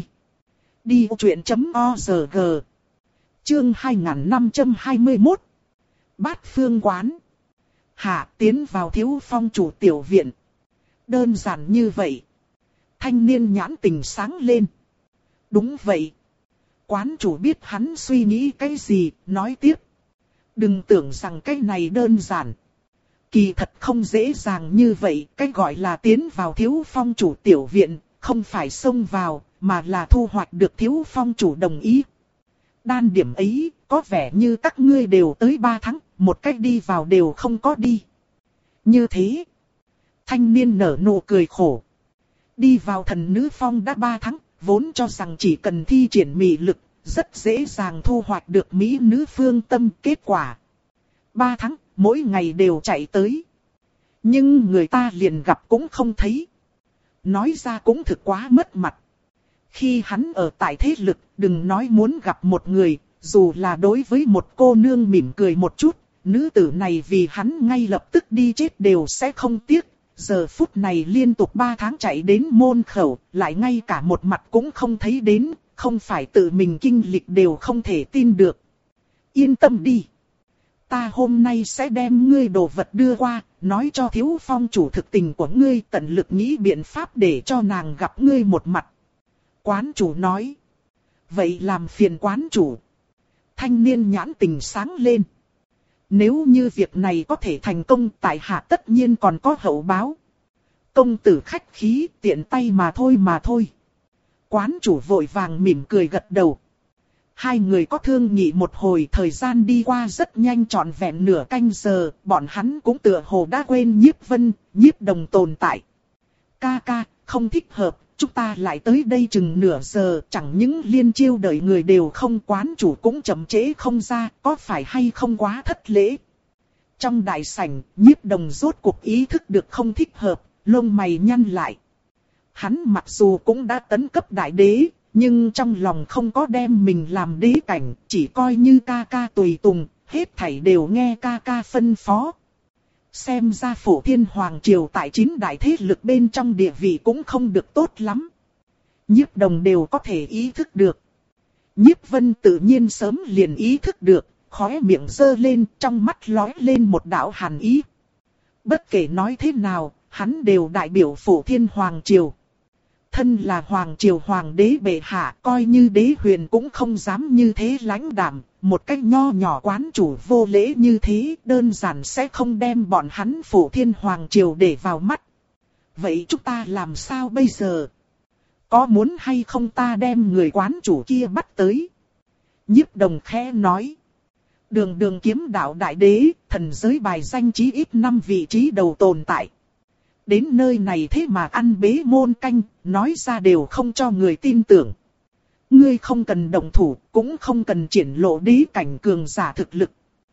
đi ô chuyện chấm o rờ giê. Chương hai nghìn năm trăm hai mươi mốt. Bát phương quán. Hạ tiến vào thiếu phong chủ tiểu viện. Đơn giản như vậy. Thanh niên nhãn tình sáng lên. Đúng vậy. Quán chủ biết hắn suy nghĩ cái gì, nói tiếp. Đừng tưởng rằng cái này đơn giản. Kỳ thật không dễ dàng như vậy, cái gọi là tiến vào thiếu phong chủ tiểu viện, không phải xông vào, mà là thu hoạch được thiếu phong chủ đồng ý. Đan điểm ấy, có vẻ như các ngươi đều tới ba tháng, một cách đi vào đều không có đi. Như thế, thanh niên nở nụ cười khổ. Đi vào thần nữ phong đã ba tháng, vốn cho rằng chỉ cần thi triển mị lực, rất dễ dàng thu hoạch được mỹ nữ phương tâm. Kết quả ba tháng, mỗi ngày đều chạy tới. Nhưng người ta liền gặp cũng không thấy. Nói ra cũng thực quá mất mặt. Khi hắn ở tại thế lực, đừng nói muốn gặp một người, dù là đối với một cô nương mỉm cười một chút, nữ tử này vì hắn ngay lập tức đi chết đều sẽ không tiếc. Giờ phút này liên tục ba tháng chạy đến môn khẩu, lại ngay cả một mặt cũng không thấy đến, không phải tự mình kinh lịch đều không thể tin được. Yên tâm đi. Ta hôm nay sẽ đem ngươi đồ vật đưa qua, nói cho thiếu phong chủ thực tình của ngươi, tận lực nghĩ biện pháp để cho nàng gặp ngươi một mặt. Quán chủ nói. Vậy làm phiền quán chủ. Thanh niên nhãn tình sáng lên. Nếu như việc này có thể thành công, tại hạ tất nhiên còn có hậu báo. Công tử khách khí, tiện tay mà thôi mà thôi. Quán chủ vội vàng mỉm cười gật đầu. Hai người có thương nghị một hồi, thời gian đi qua rất nhanh, trọn vẹn nửa canh giờ, bọn hắn cũng tựa hồ đã quên Nhiếp Vân, Nhiếp Đồng tồn tại. Ca ca, không thích hợp, chúng ta lại tới đây chừng nửa giờ, chẳng những liên chiêu đợi người đều không, quán chủ cũng chậm trễ không ra, có phải hay không quá thất lễ. Trong đại sảnh, Nhiếp Đồng rốt cuộc ý thức được không thích hợp, lông mày nhăn lại. Hắn mặc dù cũng đã tấn cấp đại đế, nhưng trong lòng không có đem mình làm đế cảnh, chỉ coi như ca ca tùy tùng, hết thảy đều nghe ca ca phân phó. Xem ra Phổ Thiên Hoàng Triều tại chín đại thế lực bên trong địa vị cũng không được tốt lắm. Nhiếp Đồng đều có thể ý thức được. Nhiếp Vân tự nhiên sớm liền ý thức được, khóe miệng giơ lên, trong mắt lóe lên một đạo hàn ý. Bất kể nói thế nào, hắn đều đại biểu Phổ Thiên Hoàng Triều. Thân là Hoàng Triều Hoàng đế bệ hạ, coi như đế huyền cũng không dám như thế lãnh đạm, một cách nho nhỏ quán chủ vô lễ như thế, đơn giản sẽ không đem bọn hắn Phổ Thiên Hoàng Triều để vào mắt. Vậy chúng ta làm sao bây giờ? Có muốn hay không ta đem người quán chủ kia bắt tới? Nhiếp Đồng khẽ nói. Đường đường kiếm đạo đại đế, thần giới bài danh chí ít năm vị trí đầu tồn tại. Đến nơi này thế mà ăn bế môn canh, nói ra đều không cho người tin tưởng. Ngươi không cần động thủ, cũng không cần triển lộ đế cảnh cường giả thực lực.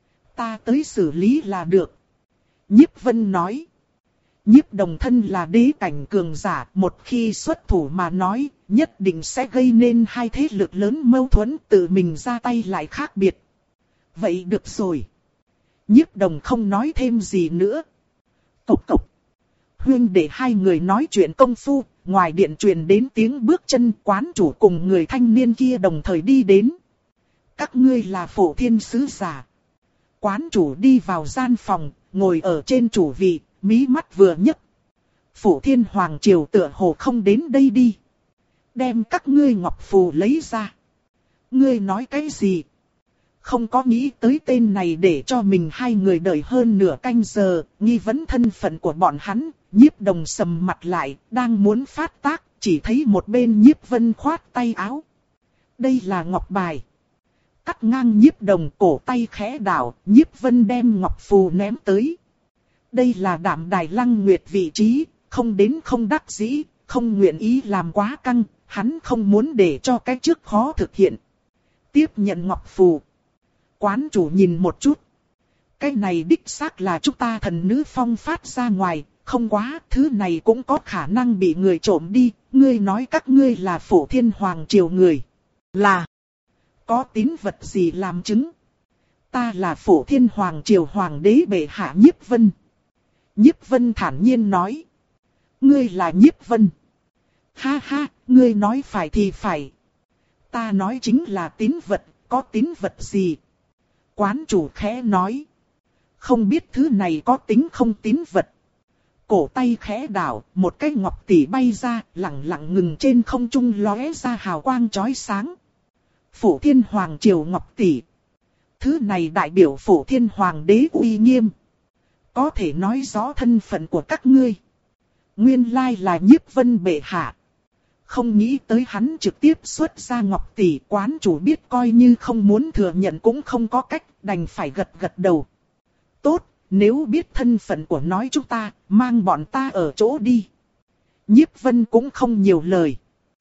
Ta tới xử lý là được. Nhiếp Vân nói. Nhiếp Đồng thân là đế cảnh cường giả, một khi xuất thủ mà nói, nhất định sẽ gây nên hai thế lực lớn mâu thuẫn, tự mình ra tay lại khác biệt. Vậy được rồi. Nhiếp Đồng không nói thêm gì nữa. Cộc cộc. Huynh để hai người nói chuyện công phu, ngoài điện truyền đến tiếng bước chân, quán chủ cùng người thanh niên kia đồng thời đi đến. Các ngươi là Phổ Thiên sứ giả. Quán chủ đi vào gian phòng, ngồi ở trên chủ vị, mí mắt vừa nhấc. Phổ Thiên Hoàng Triều tựa hồ không đến đây đi. Đem các ngươi ngọc phù lấy ra. Ngươi nói cái gì? Không có nghĩ tới tên này để cho mình hai người đợi hơn nửa canh giờ, nghi vấn thân phận của bọn hắn. Nhiếp Đồng sầm mặt lại, đang muốn phát tác, chỉ thấy một bên Nhiếp Vân khoát tay áo. Đây là ngọc bài. Cắt ngang Nhiếp Đồng, cổ tay khẽ đảo, Nhiếp Vân đem ngọc phù ném tới. Đây là Đạm Đài Lăng Nguyệt vị trí, không đến không đắc dĩ, không nguyện ý làm quá căng, hắn không muốn để cho cái trước khó thực hiện. Tiếp nhận ngọc phù. Quán chủ nhìn một chút. Cái này đích xác là chúng ta thần nữ phong phát ra ngoài. Không quá, thứ này cũng có khả năng bị người trộm đi, ngươi nói các ngươi là Phổ Thiên Hoàng Triều người. Là, có tín vật gì làm chứng? Ta là Phổ Thiên Hoàng Triều Hoàng đế bệ hạ Nhiếp Vân. Nhiếp Vân thản nhiên nói. Ngươi là Nhiếp Vân. Ha ha, ngươi nói phải thì phải. Ta nói chính là tín vật, có tín vật gì? Quán chủ khẽ nói. Không biết thứ này có tính không tín vật. Cổ tay khẽ đảo, một cái ngọc tỷ bay ra, lặng lặng ngừng trên không trung lóe ra hào quang chói sáng. Phổ Thiên Hoàng Triều ngọc tỷ. Thứ này đại biểu Phổ Thiên Hoàng đế uy nghiêm. Có thể nói rõ thân phận của các ngươi. Nguyên lai là Nhiếp Vân bệ hạ. Không nghĩ tới hắn trực tiếp xuất ra ngọc tỷ, quán chủ biết coi như không muốn thừa nhận cũng không có cách, đành phải gật gật đầu. Tốt. Nếu biết thân phận của nói chúng ta, mang bọn ta ở chỗ đi. Nhiếp Vân cũng không nhiều lời.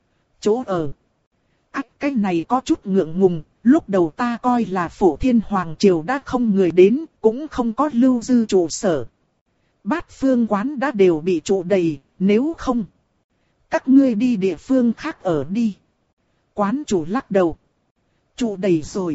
Chỗ ở. Ách, cái này có chút ngượng ngùng, lúc đầu ta coi là Phổ Thiên Hoàng Triều đã không người đến, cũng không có lưu dư trụ sở. Bát phương quán đã đều bị trụ đầy, nếu không. Các ngươi đi địa phương khác ở đi. Quán chủ lắc đầu. Trụ đầy rồi.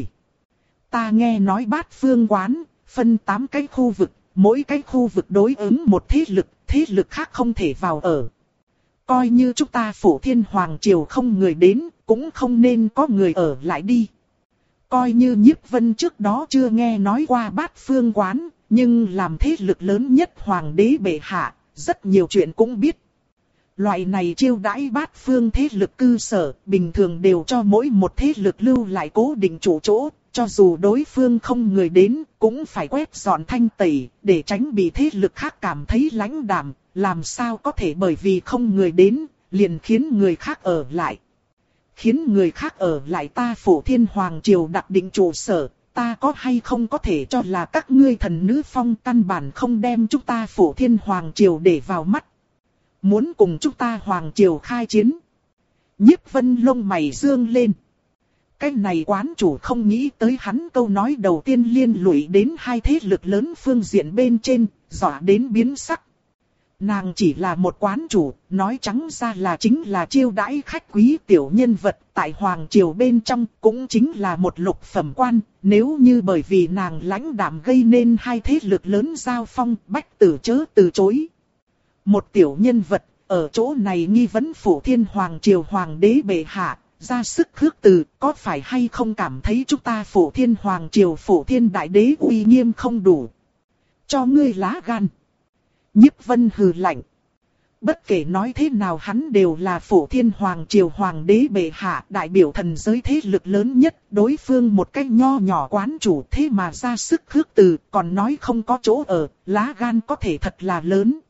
Ta nghe nói bát phương quán. Phân tám cái khu vực, mỗi cái khu vực đối ứng một thế lực, thế lực khác không thể vào ở. Coi như chúng ta Phổ Thiên Hoàng Triều không người đến, cũng không nên có người ở lại đi. Coi như Nhiếp Vân trước đó chưa nghe nói qua bát phương quán, Nhưng làm thế lực lớn nhất hoàng đế bệ hạ, rất nhiều chuyện cũng biết. Loại này chiêu đãi bát phương thế lực cư sở, bình thường đều cho mỗi một thế lực lưu lại cố định chủ chỗ, cho dù đối phương không người đến, cũng phải quét dọn thanh tẩy, để tránh bị thế lực khác cảm thấy lãnh đạm, làm sao có thể bởi vì không người đến, liền khiến người khác ở lại. Khiến người khác ở lại ta Phổ Thiên Hoàng Triều đặc định trụ sở, ta có hay không có thể cho là các ngươi thần nữ phong căn bản không đem chúng ta Phổ Thiên Hoàng Triều để vào mắt. Muốn cùng chúng ta Hoàng Triều khai chiến. Nhiếp Vân lông mày dương lên. Cái này quán chủ không nghĩ tới hắn câu nói đầu tiên liên lụy đến hai thế lực lớn phương diện bên trên, dọa đến biến sắc. Nàng chỉ là một quán chủ, nói trắng ra là chính là chiêu đãi khách quý tiểu nhân vật tại Hoàng Triều bên trong, cũng chính là một lục phẩm quan. Nếu như bởi vì nàng lãnh đạm gây nên hai thế lực lớn giao phong, bách tử chớ từ chối. Một tiểu nhân vật, ở chỗ này nghi vấn Phổ Thiên Hoàng Triều Hoàng đế bệ hạ, ra sức khước từ, có phải hay không cảm thấy chúng ta Phổ Thiên Hoàng Triều Phổ Thiên Đại Đế uy nghiêm không đủ. Cho ngươi lá gan. Nhiếp Vân hừ lạnh. Bất kể nói thế nào hắn đều là Phổ Thiên Hoàng Triều Hoàng đế bệ hạ, đại biểu thần giới thế lực lớn nhất, đối phương một cách nho nhỏ quán chủ thế mà ra sức khước từ, còn nói không có chỗ ở, lá gan có thể thật là lớn.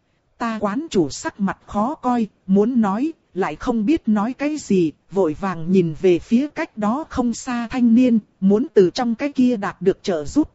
Ta quán chủ sắc mặt khó coi, muốn nói, lại không biết nói cái gì, vội vàng nhìn về phía cách đó không xa thanh niên, muốn từ trong cái kia đạt được trợ giúp.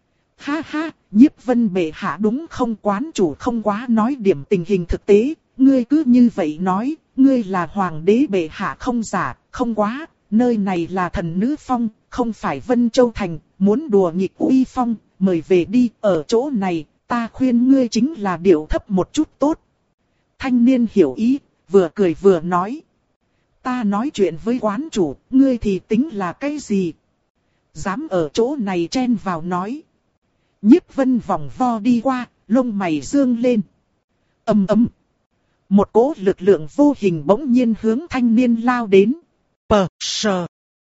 Ha ha, Nhiếp Vân bệ hạ đúng không, quán chủ không quá nói điểm tình hình thực tế, ngươi cứ như vậy nói, ngươi là hoàng đế bệ hạ không giả, không quá, nơi này là thần nữ phong, không phải Vân Châu Thành, muốn đùa nghịch uy phong, mời về đi, ở chỗ này, ta khuyên ngươi chính là điệu thấp một chút tốt. Thanh niên hiểu ý, vừa cười vừa nói. Ta nói chuyện với quán chủ, ngươi thì tính là cái gì? Dám ở chỗ này chen vào nói. Nhiếp Vân vòng vo đi qua, lông mày dương lên. Ầm ầm. Một cỗ lực lượng vô hình bỗng nhiên hướng thanh niên lao đến. Pờ sờ.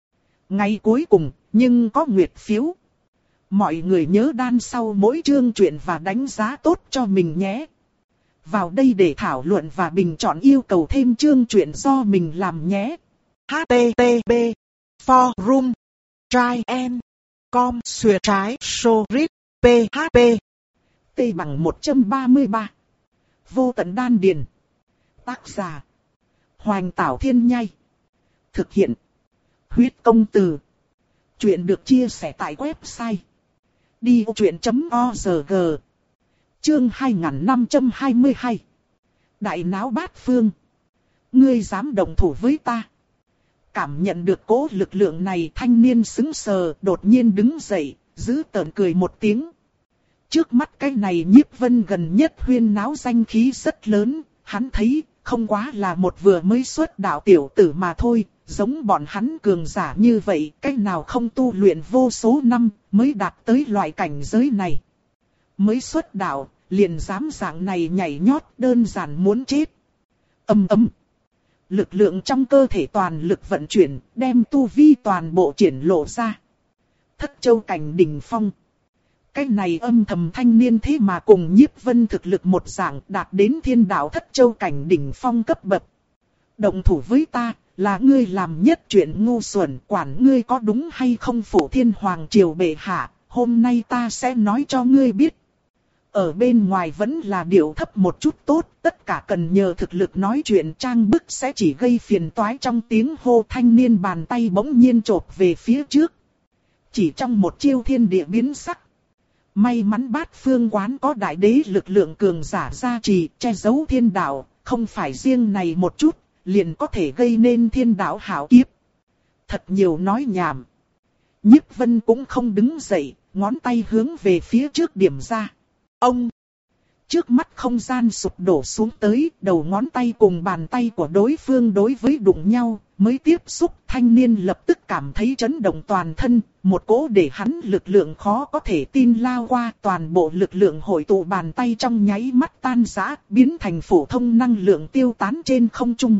Ngày cuối cùng, nhưng có nguyệt phiếu. Mọi người nhớ đan sau mỗi chương truyện và đánh giá tốt cho mình nhé. Vào đây để thảo luận và bình chọn yêu cầu thêm chương truyện do mình làm nhé. H T T P Forum Try and Com Xuyệt trái So Rip P H P T bằng một trăm ba mươi ba. Vô tận đan điền. Tác giả Hoành Tảo Thiên Nhai. Thực hiện Huyết Công Từ. Chuyện được chia sẻ tại website đi vô chuyện chấm org. Chương hai nghìn năm trăm hai mươi hai. Đại náo bát phương. Ngươi dám đồng thủ với ta? Cảm nhận được cỗ lực lượng này, thanh niên sững sờ, đột nhiên đứng dậy, giữ tợn cười một tiếng. Trước mắt cái này Nhiếp Vân gần nhất huyên náo danh khí rất lớn, hắn thấy không quá là một vừa mới xuất đạo tiểu tử mà thôi, giống bọn hắn cường giả như vậy, cái nào không tu luyện vô số năm mới đạt tới loại cảnh giới này. Mới xuất đạo, liền dám dạng này nhảy nhót, đơn giản muốn chết. Ầm ầm. Lực lượng trong cơ thể toàn lực vận chuyển, đem tu vi toàn bộ triển lộ ra. Thất châu cảnh đỉnh phong. Cái này âm thầm thanh niên thế mà cùng Nhiếp Vân thực lực một dạng, đạt đến thiên đạo thất châu cảnh đỉnh phong cấp bậc. Động thủ với ta, là ngươi làm nhất chuyện ngu xuẩn, quản ngươi có đúng hay không Phổ Thiên Hoàng Triều bệ hạ, hôm nay ta sẽ nói cho ngươi biết. Ở bên ngoài vẫn là điệu thấp một chút tốt, tất cả cần nhờ thực lực nói chuyện, trang bức sẽ chỉ gây phiền toái. Trong tiếng hô, thanh niên bàn tay bỗng nhiên chộp về phía trước. Chỉ trong một chiêu thiên địa biến sắc. May mắn bát phương quán có đại đế lực lượng cường giả gia trì, che giấu thiên đạo, không phải riêng này một chút, liền có thể gây nên thiên đạo hảo kiếp. Thật nhiều nói nhảm. Nhiếp Vân cũng không đứng dậy, ngón tay hướng về phía trước điểm ra. Ông! Trước mắt không gian sụp đổ xuống tới, đầu ngón tay cùng bàn tay của đối phương đối với đụng nhau, mới tiếp xúc. Thanh niên lập tức cảm thấy chấn động toàn thân, một cỗ để hắn lực lượng khó có thể tin lao qua, toàn bộ lực lượng hội tụ bàn tay trong nháy mắt tan rã, biến thành phổ thông năng lượng tiêu tán trên không trung.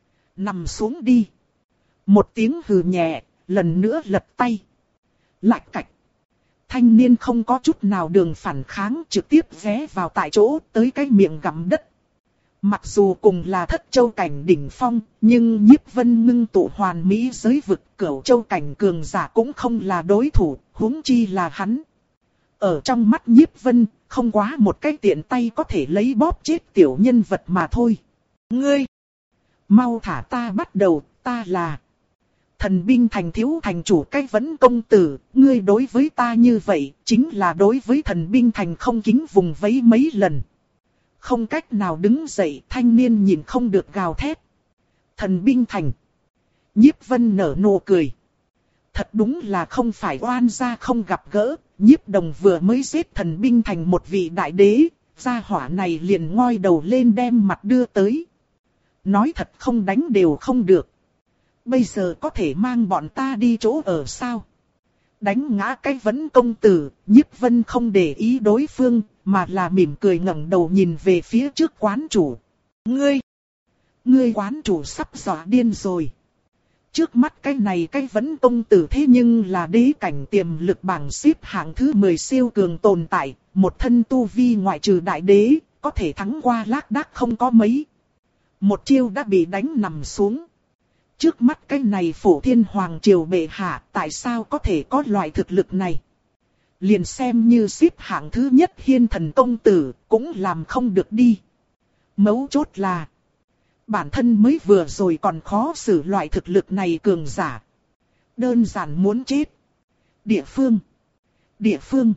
Nằm xuống đi. Một tiếng hừ nhẹ, lần nữa lật tay. Lạch cạch. thanh niên không có chút nào đường phản kháng, trực tiếp ghé vào tại chỗ tới cái miệng gặm đất. Mặc dù cùng là thất châu cảnh đỉnh phong, nhưng Nhiếp Vân ngưng tụ hoàn mỹ giới vực, cửu châu cảnh cường giả cũng không là đối thủ, huống chi là hắn. Ở trong mắt Nhiếp Vân, không quá một cái tiện tay có thể lấy bóp chết tiểu nhân vật mà thôi. Ngươi! Mau thả ta bắt đầu, ta là... Thần binh thành thiếu thành chủ cái Vấn công tử, ngươi đối với ta như vậy, chính là đối với thần binh thành không kính vùng vẫy mấy lần. Không cách nào đứng dậy, thanh niên nhìn không được gào thét. Thần binh thành. Nhiếp Vân nở nụ cười. Thật đúng là không phải oan gia không gặp gỡ, Nhiếp Đồng vừa mới giết thần binh thành một vị đại đế, gia hỏa này liền ngoi đầu lên đem mặt đưa tới. Nói thật không đánh đều không được. Bây giờ có thể mang bọn ta đi chỗ ở sao? Đánh ngã cái Vấn công tử, Nhiếp Vân không để ý đối phương, mà là mỉm cười ngẩng đầu nhìn về phía trước quán chủ. Ngươi! Ngươi quán chủ sắp dọa điên rồi. Trước mắt cái này cái Vấn công tử thế nhưng là đế cảnh tiềm lực bảng xếp hạng thứ mười siêu cường tồn tại, một thân tu vi ngoại trừ đại đế, có thể thắng qua lác đác không có mấy. Một chiêu đã bị đánh nằm xuống. Trước mắt cái này Phổ Thiên Hoàng Triều bệ hạ, tại sao có thể có loại thực lực này? Liền xem như xếp hạng thứ nhất Hiên Thần công tử, cũng làm không được đi. Mấu chốt là, bản thân mới vừa rồi còn khó xử loại thực lực này cường giả. Đơn giản muốn chết. Địa phương. Địa phương.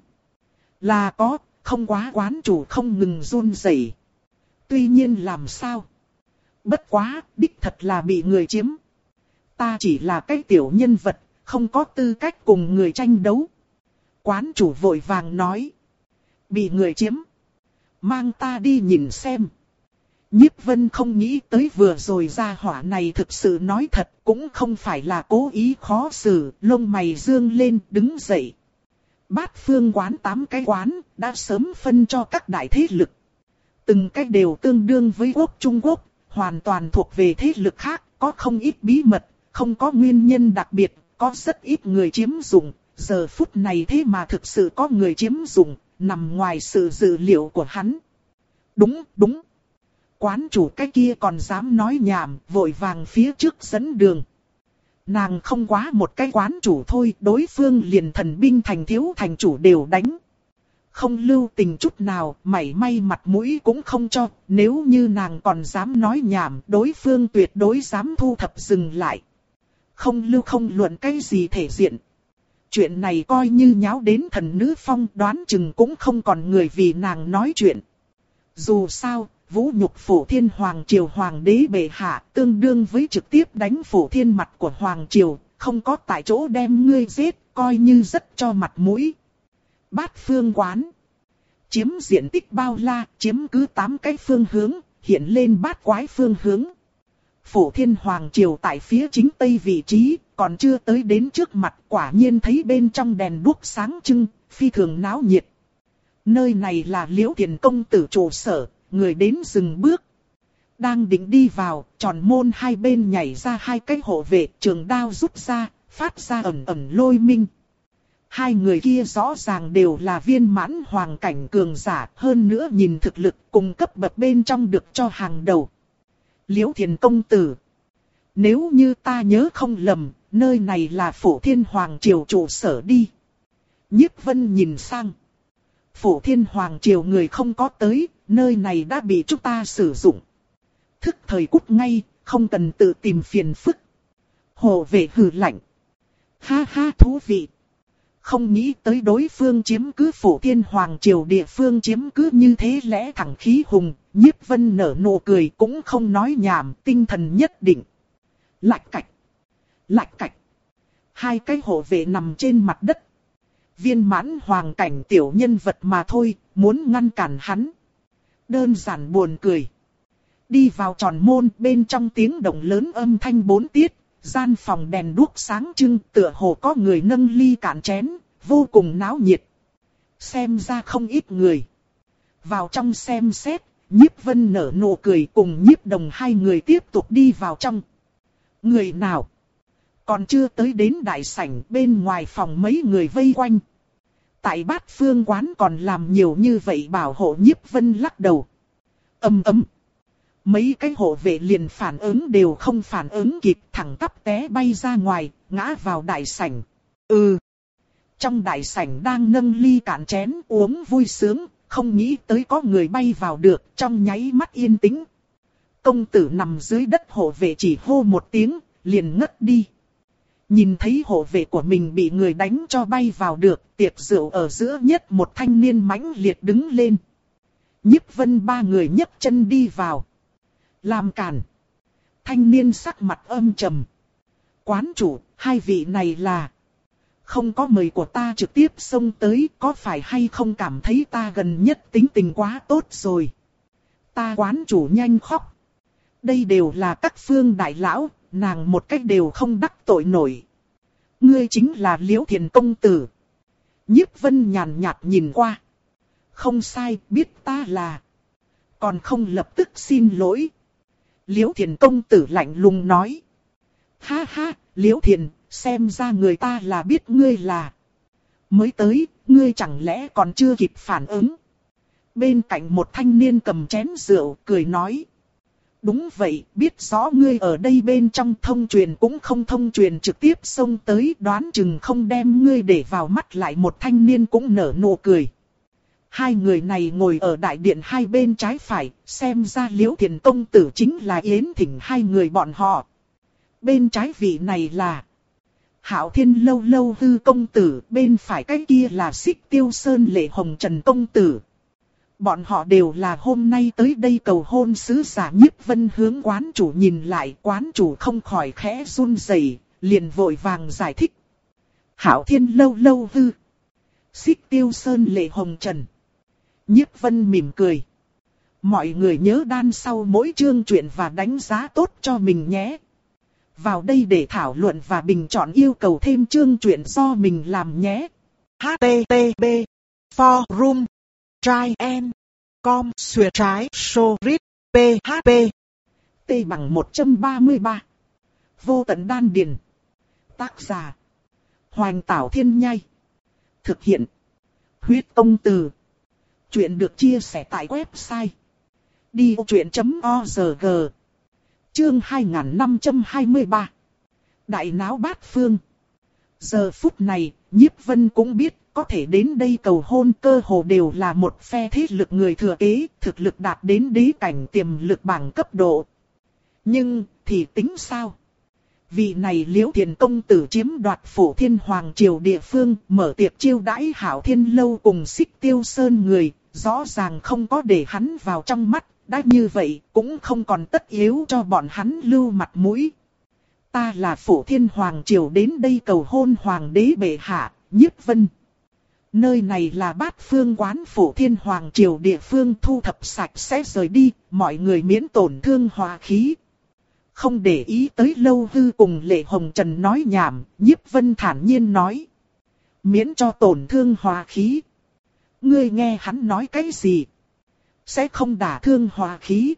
Là có, không quá quán chủ không ngừng run rẩy. Tuy nhiên làm sao? Bất quá, đích thật là bị người chiếm. Ta chỉ là cái tiểu nhân vật, không có tư cách cùng người tranh đấu. Quán chủ vội vàng nói. Bị người chiếm. Mang ta đi nhìn xem. Nhiếp Vân không nghĩ tới vừa rồi ra hỏa này thực sự nói thật, cũng không phải là cố ý khó xử, lông mày dương lên đứng dậy. Bát phương quán tám cái quán, đã sớm phân cho các đại thế lực. Từng cái đều tương đương với quốc Trung Quốc, hoàn toàn thuộc về thế lực khác, có không ít bí mật, không có nguyên nhân đặc biệt, có rất ít người chiếm dụng. Giờ phút này thế mà thực sự có người chiếm dụng, nằm ngoài sự dự liệu của hắn. Đúng, đúng. Quán chủ cái kia còn dám nói nhảm, vội vàng phía trước dẫn đường. Nàng không quá một cái quán chủ thôi, đối phương liền thần binh thành thiếu thành chủ đều đánh. Không lưu tình chút nào, mảy may mặt mũi cũng không cho, nếu như nàng còn dám nói nhảm, đối phương tuyệt đối dám thu thập dừng lại. Không lưu không luận cái gì thể diện. Chuyện này coi như nháo đến thần nữ phong, đoán chừng cũng không còn người vì nàng nói chuyện. Dù sao, vũ nhục Phổ Thiên Hoàng Triều Hoàng đế bệ hạ, tương đương với trực tiếp đánh Phổ Thiên mặt của Hoàng Triều, không có tại chỗ đem ngươi giết, coi như rất cho mặt mũi. Bát phương quán. Chiếm diện tích bao la, chiếm cứ tám cái phương hướng, hiện lên bát quái phương hướng. Phổ Thiên Hoàng Triều tại phía chính tây vị trí, còn chưa tới đến trước mặt, quả nhiên thấy bên trong đèn đuốc sáng trưng, phi thường náo nhiệt. Nơi này là Liễu Thiền công tử trụ sở, người đến dừng bước. Đang định đi vào, tròn môn hai bên nhảy ra hai cái hộ vệ, trường đao rút ra, phát ra ẩn ẩn lôi minh. Hai người kia rõ ràng đều là viên mãn hoàng cảnh cường giả, hơn nữa nhìn thực lực cùng cấp bậc bên trong được cho hàng đầu. Liễu Thiền công tử. Nếu như ta nhớ không lầm, nơi này là Phổ Thiên Hoàng Triều trụ sở đi. Nhiếp Vân nhìn sang. Phổ Thiên Hoàng Triều người không có tới, nơi này đã bị chúng ta sử dụng. Thức thời cút ngay, không cần tự tìm phiền phức. Hộ vệ hừ lạnh. Ha ha thú vị. Không nghĩ tới đối phương chiếm cứ Phổ Thiên Hoàng Triều địa phương chiếm cứ như thế lẽ thẳng khí hùng. Nhiếp Vân nở nụ cười cũng không nói nhảm, tinh thần nhất định. Lạch cạch. Lạch cạch. Hai cái hộ vệ nằm trên mặt đất. Viên mãn hoàng cảnh tiểu nhân vật mà thôi, muốn ngăn cản hắn. Đơn giản buồn cười. Đi vào tròn môn, bên trong tiếng động lớn âm thanh bốn tiết, gian phòng đèn đuốc sáng trưng, tựa hồ có người nâng ly cạn chén, vô cùng náo nhiệt. Xem ra không ít người. Vào trong xem xét, Nhiếp Vân nở nụ cười cùng Nhiếp Đồng hai người tiếp tục đi vào trong. Người nào? Còn chưa tới đến đại sảnh, bên ngoài phòng mấy người vây quanh. Tại Bát Phương quán còn làm nhiều như vậy bảo hộ Nhiếp Vân lắc đầu. Ầm ầm. Mấy cái hộ vệ liền phản ứng đều không phản ứng kịp, thẳng tắp té bay ra ngoài, ngã vào đại sảnh. Ừ. Trong đại sảnh đang nâng ly cạn chén uống vui sướng, không nghĩ tới có người bay vào được, trong nháy mắt yên tĩnh. Công tử nằm dưới đất, hộ vệ chỉ hô một tiếng, liền ngất đi. Nhìn thấy hộ vệ của mình bị người đánh cho bay vào được, tiệc rượu ở giữa nhất một thanh niên mãnh liệt đứng lên. Nhiếp Vân ba người nhấc chân đi vào. Làm cản. Thanh niên sắc mặt âm trầm. Quán chủ, hai vị này là... Không có mời của ta trực tiếp xông tới, có phải hay không cảm thấy ta gần nhất tính tình quá tốt rồi. Ta quán chủ nhanh khóc. Đây đều là các phương đại lão, nàng một cách đều không đắc tội nổi. Ngươi chính là Liễu Thiền công tử. Nhiếp Vân nhàn nhạt nhìn qua. Không sai, biết ta là. Còn không lập tức xin lỗi. Liễu Thiền công tử lạnh lùng nói. Ha ha, Liễu Thiền, xem ra người ta là biết ngươi là. Mới tới, ngươi chẳng lẽ còn chưa kịp phản ứng. Bên cạnh một thanh niên cầm chén rượu, cười nói. Đúng vậy, biết rõ ngươi ở đây bên trong, thông truyền cũng không thông truyền, trực tiếp xông tới, đoán chừng không đem ngươi để vào mắt. Lại một thanh niên cũng nở nụ cười. Hai người này ngồi ở đại điện hai bên trái phải, xem ra Liễu Thiền công tử chính là Yến Thỉnh hai người bọn họ. Bên trái vị này là Hạo Thiên Lâu Lâu Hư công tử, bên phải cái kia là Xích Tiêu Sơn Lệ Hồng Trần công tử. Bọn họ đều là hôm nay tới đây cầu hôn sứ giả. Nhiếp Vân hướng quán chủ nhìn lại, quán chủ không khỏi khẽ run rẩy, liền vội vàng giải thích. Hạo Thiên Lâu Lâu Hư, Xích Tiêu Sơn Lệ Hồng Trần. Nhiếp Vân mỉm cười. Mọi người nhớ đan sau mỗi chương truyện và đánh giá tốt cho mình nhé. Vào đây để thảo luận và bình chọn yêu cầu thêm chương truyện do mình làm nhé. H T T P Forum Try and Com Xuyệt trái Sorit P H P T bằng một trăm ba mươi ba. Vô tận đan điền. Tác giả Hoành Tảo Thiên Nhai. Thực hiện Huyết Công Từ. Chuyện được chia sẻ tại website đi ô truyện chấm org. Chương hai nghìn năm trăm hai mươi ba. Đại náo bát phương. Giờ phút này, Nhiếp Vân cũng biết, có thể đến đây cầu hôn cơ hồ đều là một phe thế lực người thừa kế, thực lực đạt đến đế cảnh tiềm lực bảng cấp độ. Nhưng, thì tính sao? Vị này Liễu Thiền công tử chiếm đoạt Phổ Thiên Hoàng triều địa phương, mở tiệc chiêu đãi Hạo Thiên Lâu cùng Xích Tiêu Sơn người, rõ ràng không có để hắn vào trong mắt, đã như vậy cũng không còn tất yếu cho bọn hắn lưu mặt mũi. Ta là Phổ Thiên Hoàng triều đến đây cầu hôn Hoàng đế bệ hạ, Nhiếp Vân. Nơi này là Bát Phương quán Phổ Thiên Hoàng triều địa phương, thu thập sạch sẽ rời đi, mọi người miễn tổn thương hòa khí. Không để ý tới Lâu Hư cùng Lệ Hồng Trần nói nhảm, Nhiếp Vân thản nhiên nói. Miễn cho tổn thương hòa khí. Ngươi nghe hắn nói cái gì? Sẽ không đả thương hòa khí.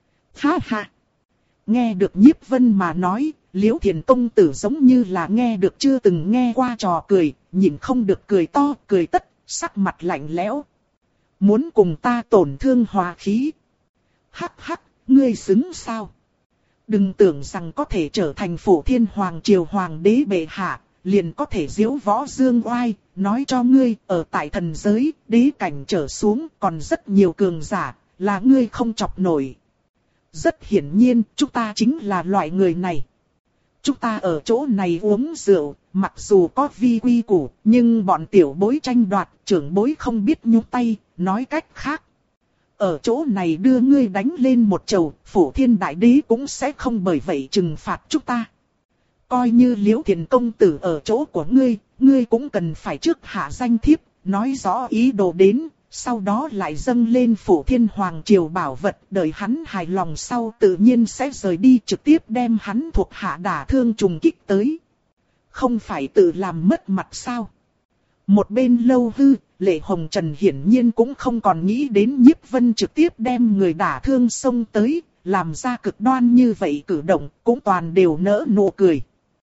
Ha ha. Nghe được Nhiếp Vân mà nói, Liễu Thiền công tử giống như là nghe được chưa từng nghe qua trò cười, nhìn không được cười to, cười tất, sắc mặt lạnh lẽo. Muốn cùng ta tổn thương hòa khí? Hắc hắc, ngươi xứng sao? Đừng tưởng rằng có thể trở thành Phổ Thiên Hoàng triều hoàng đế bệ hạ, liền có thể diễu võ dương oai. Nói cho ngươi, ở tại thần giới, đế cảnh trở xuống còn rất nhiều cường giả, là ngươi không chọc nổi. Rất hiển nhiên, chúng ta chính là loại người này. Chúng ta ở chỗ này uống rượu, mặc dù có vi quy củ, nhưng bọn tiểu bối tranh đoạt, trưởng bối không biết nhúc tay, nói cách khác. Ở chỗ này đưa ngươi đánh lên một chầu, Phổ Thiên Đại Đế cũng sẽ không bởi vậy trừng phạt chúng ta. Coi như Liễu Thiền công tử ở chỗ của ngươi, ngươi cũng cần phải trước hạ danh thiếp, nói rõ ý đồ đến, sau đó lại dâng lên Phổ Thiên Hoàng triều bảo vật, đợi hắn hài lòng sau tự nhiên sẽ rời đi, trực tiếp đem hắn thuộc hạ đả thương trùng kích tới. Không phải tự làm mất mặt sao? Một bên Lâu Hư, Lệ Hồng Trần hiển nhiên cũng không còn nghĩ đến Nhiếp Vân trực tiếp đem người đả thương xông tới, làm ra cực đoan như vậy cử động, cũng toàn đều nỡ nụ cười.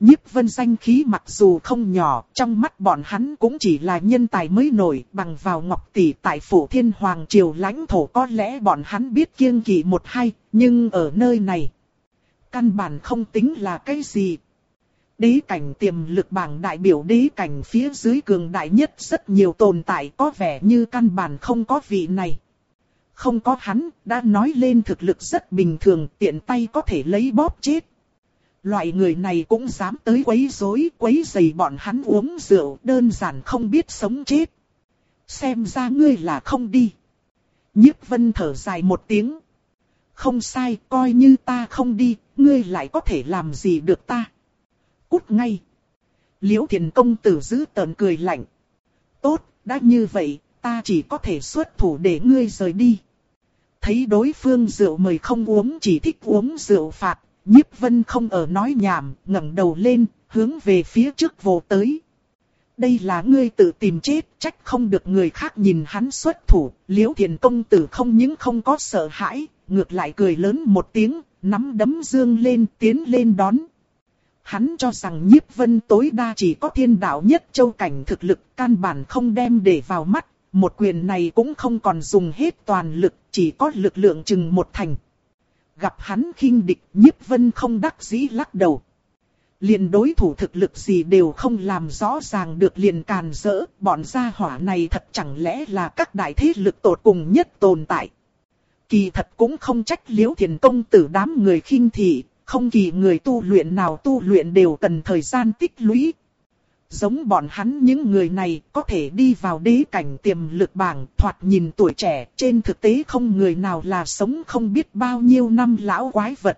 Nhiếp Vân danh khí mặc dù không nhỏ, trong mắt bọn hắn cũng chỉ là nhân tài mới nổi, bằng vào Ngọc Tỷ tại Phủ Thiên Hoàng Triều lãnh thổ có lẽ bọn hắn biết kiêng kỵ một hai, nhưng ở nơi này, căn bản không tính là cái gì. Đế cảnh tiềm lực bảng đại biểu đế cảnh phía dưới cường đại nhất rất nhiều tồn tại, có vẻ như căn bản không có vị này. Không có hắn, đã nói lên thực lực rất bình thường, tiện tay có thể lấy bóp chết. Loại người này cũng dám tới quấy rối, quấy rầy bọn hắn uống rượu, đơn giản không biết sống chết. Xem ra ngươi là không đi. Nhiếp Vân thở dài một tiếng. Không sai, coi như ta không đi, ngươi lại có thể làm gì được ta. Cút ngay. Liễu Thiền công tử giữ tợn cười lạnh. Tốt, đã như vậy, ta chỉ có thể xuất thủ để ngươi rời đi. Thấy đối phương rượu mời không uống, chỉ thích uống rượu phạt. Nhiếp Vân không ở nói nhảm, ngẩng đầu lên, hướng về phía trước vồ tới. Đây là ngươi tự tìm chết, trách không được người khác nhìn hắn xuất thủ. Liễu Thiền công tử không những không có sợ hãi, ngược lại cười lớn một tiếng, nắm đấm dương lên, tiến lên đón. Hắn cho rằng Nhiếp Vân tối đa chỉ có thiên đạo nhất châu cảnh thực lực, căn bản không đem để vào mắt. Một quyền này cũng không còn dùng hết toàn lực, chỉ có lực lượng chừng một thành. Gặp hắn khinh địch, Nhiếp Vân không đắc dĩ lắc đầu. Liền đối thủ thực lực gì đều không làm rõ ràng được liền càn rỡ, bọn gia hỏa này thật chẳng lẽ là các đại thế lực tột cùng nhất tồn tại. Kỳ thật cũng không trách Liễu Thiền công tử đám người khinh thị, không kỳ người tu luyện nào tu luyện đều cần thời gian tích lũy. Giống bọn hắn những người này có thể đi vào đế cảnh tiềm lực bảng, thoạt nhìn tuổi trẻ, trên thực tế không người nào là sống không biết bao nhiêu năm lão quái vật.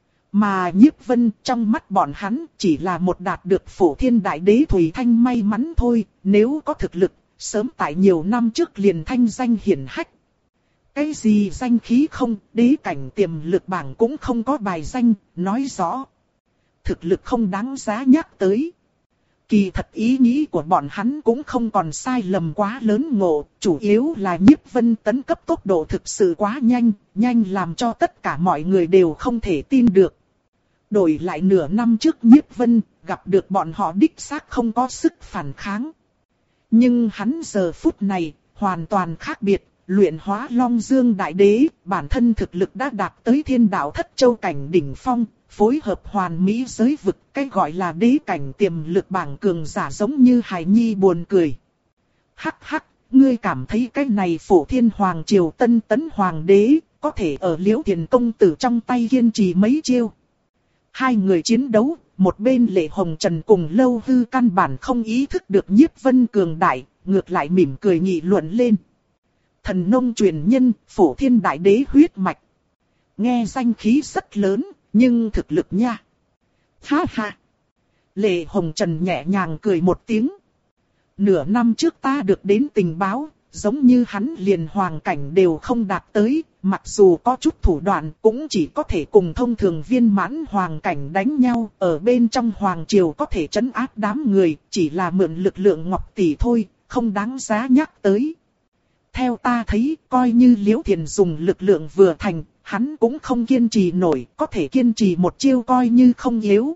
Mà Nhiếp Vân trong mắt bọn hắn chỉ là một đạt được Phổ Thiên Đại Đế Thủy Thanh may mắn thôi, nếu có thực lực, sớm tại nhiều năm trước liền thanh danh hiển hách. Cái gì danh khí không, đế cảnh tiềm lực bảng cũng không có bài danh, nói rõ. Thực lực không đáng giá nhắc tới. Kỳ thật ý nghĩ của bọn hắn cũng không còn sai lầm quá lớn ngộ, chủ yếu là Nhiếp Vân tấn cấp tốc độ thực sự quá nhanh, nhanh làm cho tất cả mọi người đều không thể tin được. Đổi lại nửa năm trước Nhiếp Vân, gặp được bọn họ đích xác không có sức phản kháng. Nhưng hắn giờ phút này, hoàn toàn khác biệt, luyện hóa Long Dương Đại Đế, bản thân thực lực đã đạt tới thiên đạo thất châu cảnh đỉnh phong. Phối hợp hoàn mỹ giới vực, cái gọi là đế cảnh tiềm lực bảng cường giả giống như hài nhi buồn cười. Hắc hắc, ngươi cảm thấy cái này Phổ Thiên Hoàng Triều tân tấn hoàng đế, có thể ở Liễu Thiền công tử trong tay kiên trì mấy chiêu. Hai người chiến đấu, một bên Lệ Hồng Trần cùng Lâu Hư căn bản không ý thức được Nhiếp Vân cường đại, ngược lại mỉm cười nghị luận lên. Thần nông truyền nhân, Phổ Thiên Đại Đế huyết mạch. Nghe danh khí rất lớn. Nhưng thực lực nha. Ha ha. Lệ Hồng Trần nhẹ nhàng cười một tiếng. Nửa năm trước ta được đến tình báo, giống như hắn liền hoàng cảnh đều không đạt tới, mặc dù có chút thủ đoạn cũng chỉ có thể cùng thông thường viên mãn hoàng cảnh đánh nhau, ở bên trong hoàng triều có thể trấn áp đám người, chỉ là mượn lực lượng Ngọc Tỷ thôi, không đáng giá nhắc tới. Theo ta thấy, coi như Liễu Thiền dùng lực lượng vừa thành, hắn cũng không kiên trì nổi, có thể kiên trì một chiêu coi như không yếu.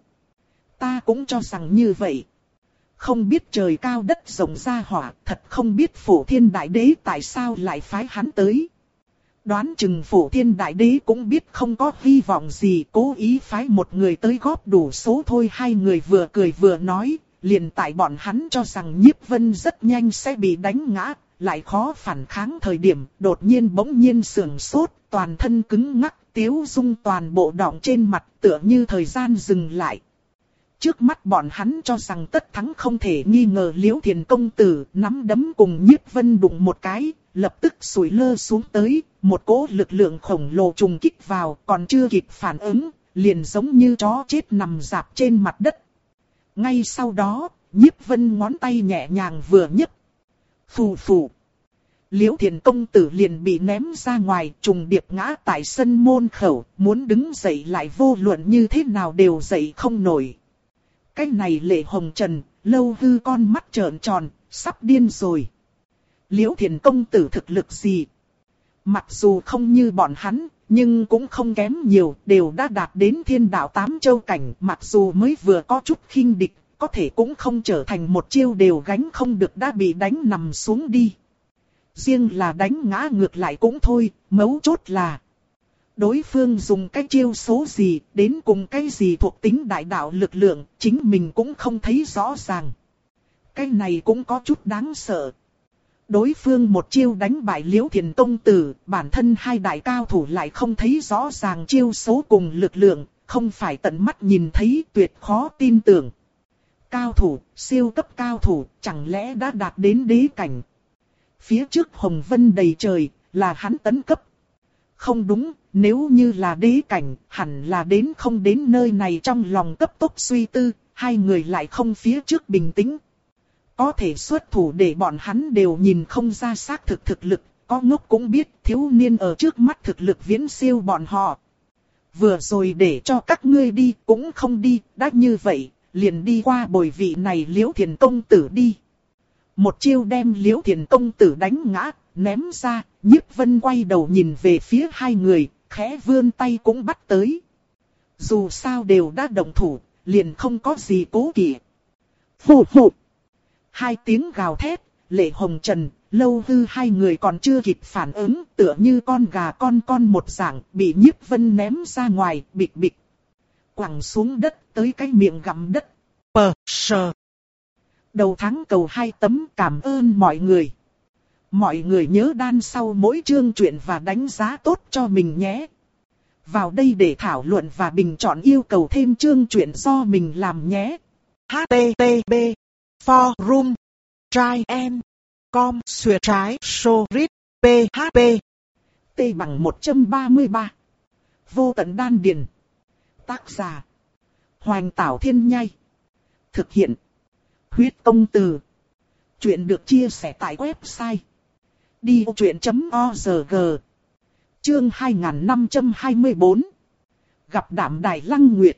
Ta cũng cho rằng như vậy. Không biết trời cao đất rộng ra hỏa, thật không biết Phổ Thiên Đại Đế tại sao lại phái hắn tới. Đoán chừng Phổ Thiên Đại Đế cũng biết không có hy vọng gì, cố ý phái một người tới góp đủ số thôi. Hai người vừa cười vừa nói, liền tại bọn hắn cho rằng Nhiếp Vân rất nhanh sẽ bị đánh ngã, lại khó phản kháng thời điểm, đột nhiên bỗng nhiên sưởng sốt, toàn thân cứng ngắc, tiếu dung toàn bộ đọng trên mặt, tựa như thời gian dừng lại. Trước mắt bọn hắn cho rằng tất thắng không thể nghi ngờ, Liễu Thiền công tử nắm đấm cùng Nhiếp Vân đụng một cái, lập tức sủi lơ xuống tới, một cỗ lực lượng khổng lồ trùng kích vào, còn chưa kịp phản ứng, liền giống như chó chết nằm rạp trên mặt đất. Ngay sau đó, Nhiếp Vân ngón tay nhẹ nhàng vừa nhấc. Phù phù. Liễu Thiền công tử liền bị ném ra ngoài, trùng điệp ngã tại sân môn khẩu, muốn đứng dậy lại vô luận như thế nào đều dậy không nổi. Cái này Lệ Hồng Trần, Lâu Hư con mắt trợn tròn, sắp điên rồi. Liễu Thiền công tử thực lực gì? Mặc dù không như bọn hắn, nhưng cũng không kém nhiều, đều đã đạt đến thiên đạo tám châu cảnh, mặc dù mới vừa có chút khinh địch, có thể cũng không trở thành một chiêu đều gánh không được đã bị đánh nằm xuống đi. Riêng là đánh ngã ngược lại cũng thôi, mấu chốt là đối phương dùng cái chiêu số gì, đến cùng cái gì thuộc tính đại đạo lực lượng, chính mình cũng không thấy rõ ràng. Cái này cũng có chút đáng sợ. Đối phương một chiêu đánh bại Liễu Thiền Tông Tử, bản thân hai đại cao thủ lại không thấy rõ ràng chiêu số cùng lực lượng, không phải tận mắt nhìn thấy tuyệt khó tin tưởng. Cao thủ, siêu cấp cao thủ, chẳng lẽ đã đạt đến đế cảnh? Phía trước hồng vân đầy trời, là hắn tấn cấp. Không đúng, nếu như là đế cảnh, hẳn là đến không đến nơi này trong lòng cấp tốc suy tư, hai người lại không phía trước bình tĩnh. Có thể xuất thủ để bọn hắn đều nhìn không ra xác thực thực lực, có ngốc cũng biết thiếu niên ở trước mắt thực lực viễn siêu bọn họ. Vừa rồi để cho các ngươi đi cũng không đi, đã như vậy, liền đi qua bồi vị này Liễu Thiền Công Tử đi. Một chiêu đem Liễu Thiền Công Tử đánh ngã, ném ra, Nhiếp Vân quay đầu nhìn về phía hai người, khẽ vươn tay cũng bắt tới. Dù sao đều đã động thủ, liền không có gì cố kỵ. Phù phù. Hai tiếng gào thét, Lệ Hồng Trần, Lâu Hư hai người còn chưa kịp phản ứng, tựa như con gà con con một dạng, bị Nhiếp Vân ném ra ngoài, bịch bịch. Quẳng xuống đất, tới cái miệng gặm đất. Pờ, sờ. Đầu tháng cầu hai tấm, cảm ơn mọi người. Mọi người nhớ đan sau mỗi chương truyện và đánh giá tốt cho mình nhé. Vào đây để thảo luận và bình chọn yêu cầu thêm chương truyện do mình làm nhé. hát tê tê pê Forum Try em Com Xuyệt trái Sorit pê hát pê T bằng một trăm ba mươi ba. Vô tận đan điền. Tác giả Hoành Tảo Thiên Nhai. Thực hiện Huyết Công Từ. Chuyện được chia sẻ tại website đi ô chuyện chấm o rờ giê. Chương hai nghìn năm trăm hai mươi tư. Gặp Đảm Đài Lăng Nguyệt.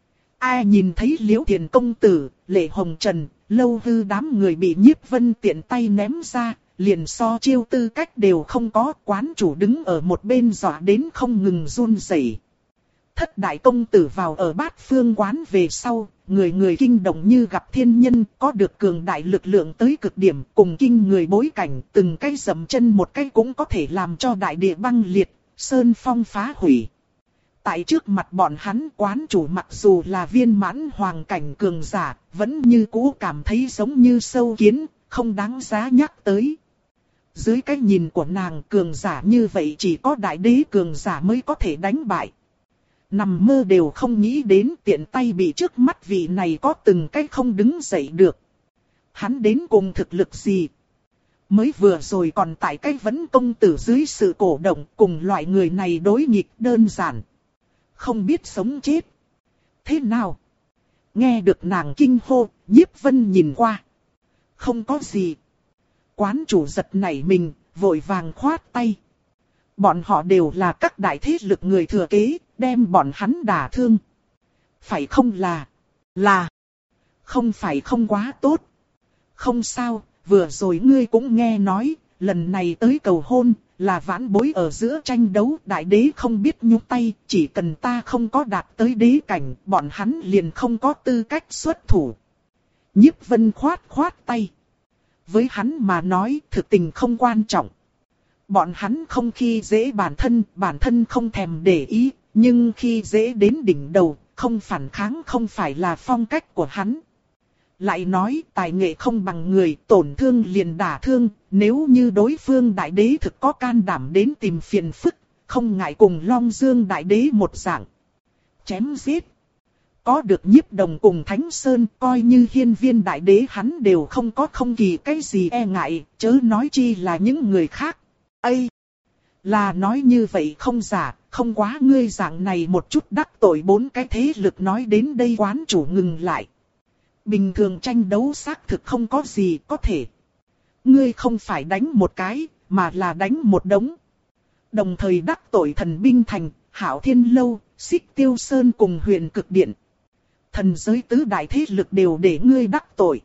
Ai nhìn thấy Liễu Thiền Công Tử, Lệ Hồng Trần, Lâu Hư đám người bị Nhiếp Vân tiện tay ném ra, liền so chiêu tư cách đều không có, quán chủ đứng ở một bên dọa đến không ngừng run rẩy. Thất đại công tử vào ở Bát Phương quán về sau, người người kinh động như gặp thiên nhân, có được cường đại lực lượng tới cực điểm, cùng kinh người bối cảnh, từng cái dậm chân một cái cũng có thể làm cho đại địa băng liệt, sơn phong phá hủy. Tại trước mặt bọn hắn, quán chủ mặc dù là viên mãn hoàng cảnh cường giả, vẫn như cũ cảm thấy giống như sâu kiến, không đáng giá nhắc tới. Dưới cái nhìn của nàng, cường giả như vậy chỉ có đại đế cường giả mới có thể đánh bại. Nằm mơ đều không nghĩ đến, tiện tay bị trước mắt vị này có từng cái không đứng dậy được. Hắn đến cùng thực lực gì? Mới vừa rồi còn tại cái vấn công tử dưới sự cổ động, cùng loại người này đối nghịch đơn giản. Không biết sống chết. Thế nào? Nghe được nàng kinh hô, Nhiếp Vân nhìn qua. Không có gì. Quán chủ giật nảy mình, vội vàng khoát tay. Bọn họ đều là các đại thế lực người thừa kế, đem bọn hắn đả thương. Phải không là? Là. Không phải không quá tốt. Không sao, vừa rồi ngươi cũng nghe nói, lần này tới cầu hôn, là vãn bối ở giữa tranh đấu, đại đế không biết nhúc tay, chỉ cần ta không có đạt tới đế cảnh, bọn hắn liền không có tư cách xuất thủ. Nhiếp Vân khoát khoát tay. Với hắn mà nói, thực tình không quan trọng. Bọn hắn không khi dễ bản thân, bản thân không thèm để ý, nhưng khi dễ đến đỉnh đầu, không phản kháng không phải là phong cách của hắn. Lại nói tài nghệ không bằng người, tổn thương liền đả thương, nếu như đối phương đại đế thực có can đảm đến tìm phiền phức, không ngại cùng Long Dương đại đế một dạng. Chém giết. Có được Nhiếp Đồng cùng Thánh Sơn, coi như Hiên Viên đại đế hắn đều không có không kỳ cái gì e ngại, chớ nói chi là những người khác. Ây! Là nói như vậy không giả, không quá ngươi dạng này một chút đắc tội bốn cái thế lực, nói đến đây quán chủ ngừng lại. Bình thường tranh đấu xác thực không có gì có thể. Ngươi không phải đánh một cái, mà là đánh một đống. Đồng thời đắc tội Thần Binh Thành, Hảo Thiên Lâu, Xích Tiêu Sơn cùng Huyền Cực Điện. Thần giới tứ đại thế lực đều để ngươi đắc tội.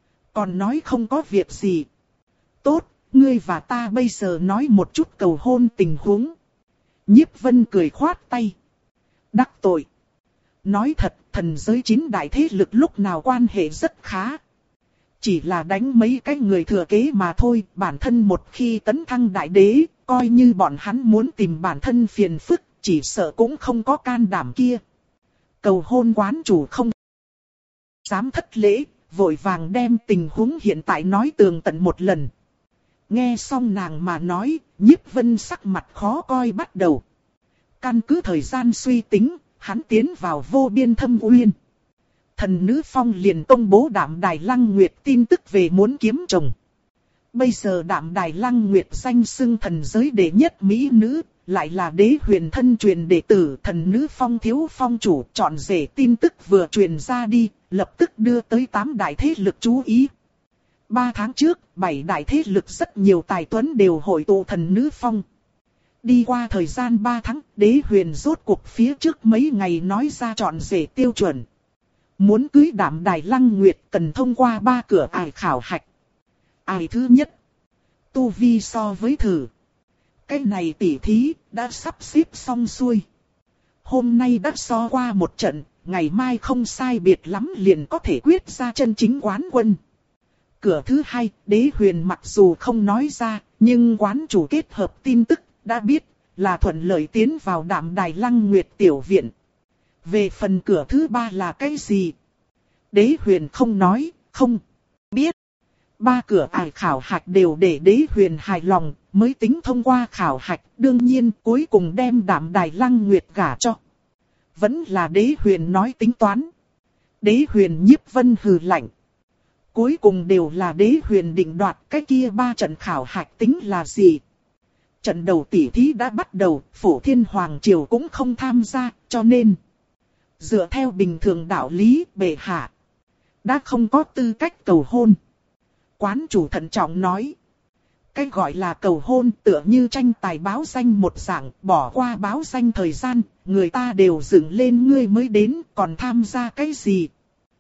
Còn nói không có việc gì. Tốt, ngươi và ta bây giờ nói một chút cầu hôn tình huống. Nhiếp Vân cười khoát tay. Đắc tội. Nói thật, thần giới chín đại thế lực lúc nào quan hệ rất khá. Chỉ là đánh mấy cái người thừa kế mà thôi, bản thân một khi tấn thăng đại đế, coi như bọn hắn muốn tìm bản thân phiền phức, chỉ sợ cũng không có can đảm kia. Cầu hôn quán chủ không dám thất lễ, vội vàng đem tình huống hiện tại nói tường tận một lần. Nghe xong nàng mà nói, Nhiếp Vân sắc mặt khó coi bắt đầu. Căn cứ thời gian suy tính, hắn tiến vào vô biên thâm uyên. Thần nữ phong liền công bố Đạm Đài Lăng Nguyệt tin tức về muốn kiếm chồng. Bây giờ Đạm Đài Lăng Nguyệt danh xưng thần giới đệ nhất mỹ nữ, lại là đế huyền thân truyền đệ tử thần nữ phong thiếu phong chủ. Chọn rể tin tức vừa truyền ra đi, lập tức đưa tới tám đại thế lực chú ý. Ba tháng trước, bảy đại thế lực rất nhiều tài tuấn đều hội tụ thần nữ phong. Đi qua thời gian ba tháng, đế huyền rốt cuộc phía trước mấy ngày nói ra chọn rể tiêu chuẩn. Muốn cưới Đạm Đài Lăng Nguyệt cần thông qua ba cửa ải khảo hạch. Ải thứ nhất, tu vi so với thử. Cái này tỉ thí đã sắp xếp xong xuôi. Hôm nay đã so qua một trận, ngày mai không sai biệt lắm liền có thể quyết ra chân chính quán quân. Cửa thứ hai, đế huyền mặc dù không nói ra, nhưng quán chủ kết hợp tin tức, đã biết là thuận lợi tiến vào Đạm Đài Lăng Nguyệt tiểu viện. Về phần cửa thứ ba là cái gì? Đế huyền không nói, không biết. Ba cửa ải khảo hạch đều để đế huyền hài lòng, mới tính thông qua khảo hạch, đương nhiên cuối cùng đem Đạm Đài Lăng Nguyệt gả cho. Vẫn là đế huyền nói tính toán. Đế huyền Nhiếp Vân hừ lạnh. Cuối cùng đều là đế huyền định đoạt, cái kia ba trận khảo hạch tính là gì? Trận đầu tỷ thí đã bắt đầu, Phổ Thiên Hoàng Triều cũng không tham gia, cho nên dựa theo bình thường đạo lý, bệ hạ đã không có tư cách cầu hôn. Quán chủ thận trọng nói. Cái gọi là cầu hôn tựa như tranh tài báo danh một dạng, bỏ qua báo danh thời gian, người ta đều dựng lên ngươi mới đến, còn tham gia cái gì?